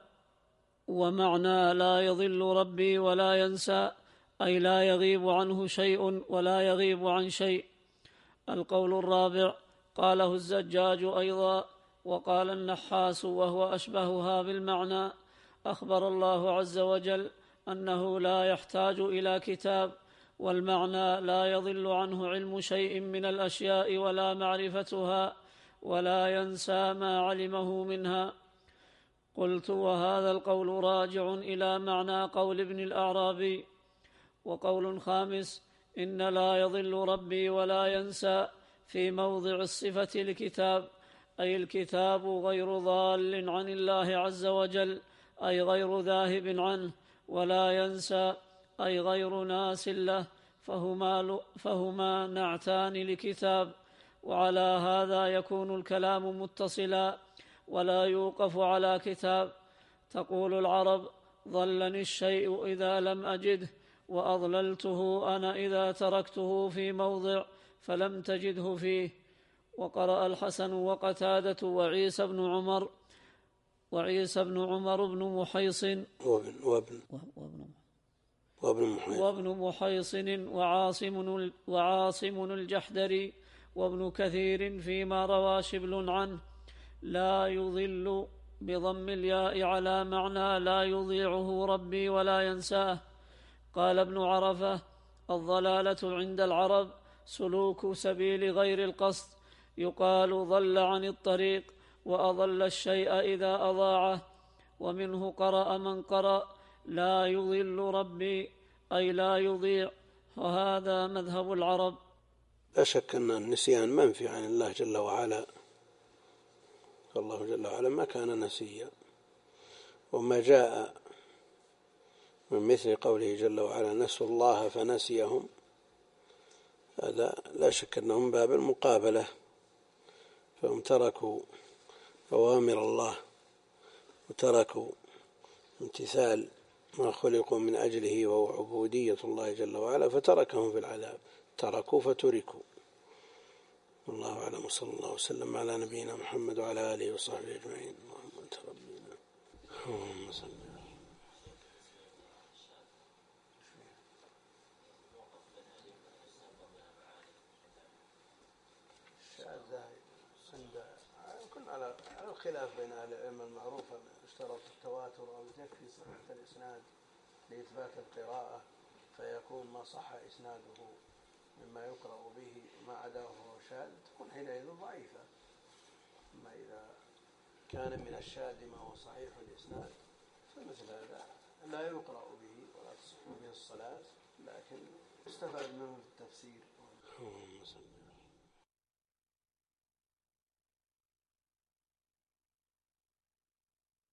ومعنى لا يضل ربي ولا ينسى، أي لا يغيب عنه شيء ولا يغيب عن شيء. القول الرابع قاله الزجاج أيضا، وقال النحاس وهو أشبهها بالمعنى: أخبر الله عز وجل أنه لا يحتاج إلى كتاب، والمعنى لا يضل عنه علم شيء من الأشياء ولا معرفتها ولا ينسى ما علمه منها. قلت: وهذا القول راجع إلى معنى قول ابن الأعرابي. وقول خامس: إن لا يضل ربي ولا ينسى في موضع الصفة الكتاب، أي الكتاب غير ضال عن الله عز وجل، أي غير ذاهب عنه، ولا ينسى أي غير ناس له، فهما, فهما نعتان لكتاب. وعلى هذا يكون الكلام متصلا ولا يوقف على كتاب. تقول العرب: ضلني الشيء إذا لم أجده، وأضللته أنا إذا تركته في موضع فلم تجده فيه. وقرأ الحسن وقتادة وعيسى بن عمر وعيسى بن عمر بن محيصن وابن وابن وابن وابن محيصن وعاصم وعاصم الجحدري وابن كثير فيما روى شبل عنه: لا يضل بضم الياء على معنى لا يضيعه ربي ولا ينساه. قال ابن عرفة: الضلالة عند العرب سلوك سبيل غير القصد، يقال ضل عن الطريق وأضل الشيء إذا أضاعه. ومنه قرأ من قرأ: لا يضل ربي، أي لا يضيع، وهذا مذهب العرب. لا شك أن النسيان منفي عن الله جل وعلا، فالله جل وعلا ما كان نسيا. وما جاء من مثل قوله جل وعلا: نسوا الله فنسيهم، هذا لا شك أنهم باب المقابلة، فهم تركوا أوامر الله وتركوا امتثال ما خلقوا من أجله وهو عبودية الله جل وعلا، فتركهم في العذاب، تركوا فتركوا. والله أعلم، وصلى الله وسلم على نبينا محمد وعلى آله وصحبه أجمعين. اللهم أنت ربنا، اللهم صل. على الخلاف بين أهل العلم المعروف أن اشترط التواتر أو يكفي صحة الإسناد لإثبات القراءة، فيكون ما صح إسناده مما يقرأ به ما عداه هو شاذ، تكون حينئذ ضعيفة. أما إذا كان من الشاذ ما هو صحيح الإسناد فمثل هذا لا يقرأ به ولا تصح به الصلاة، لكن استفاد منه في التفسير.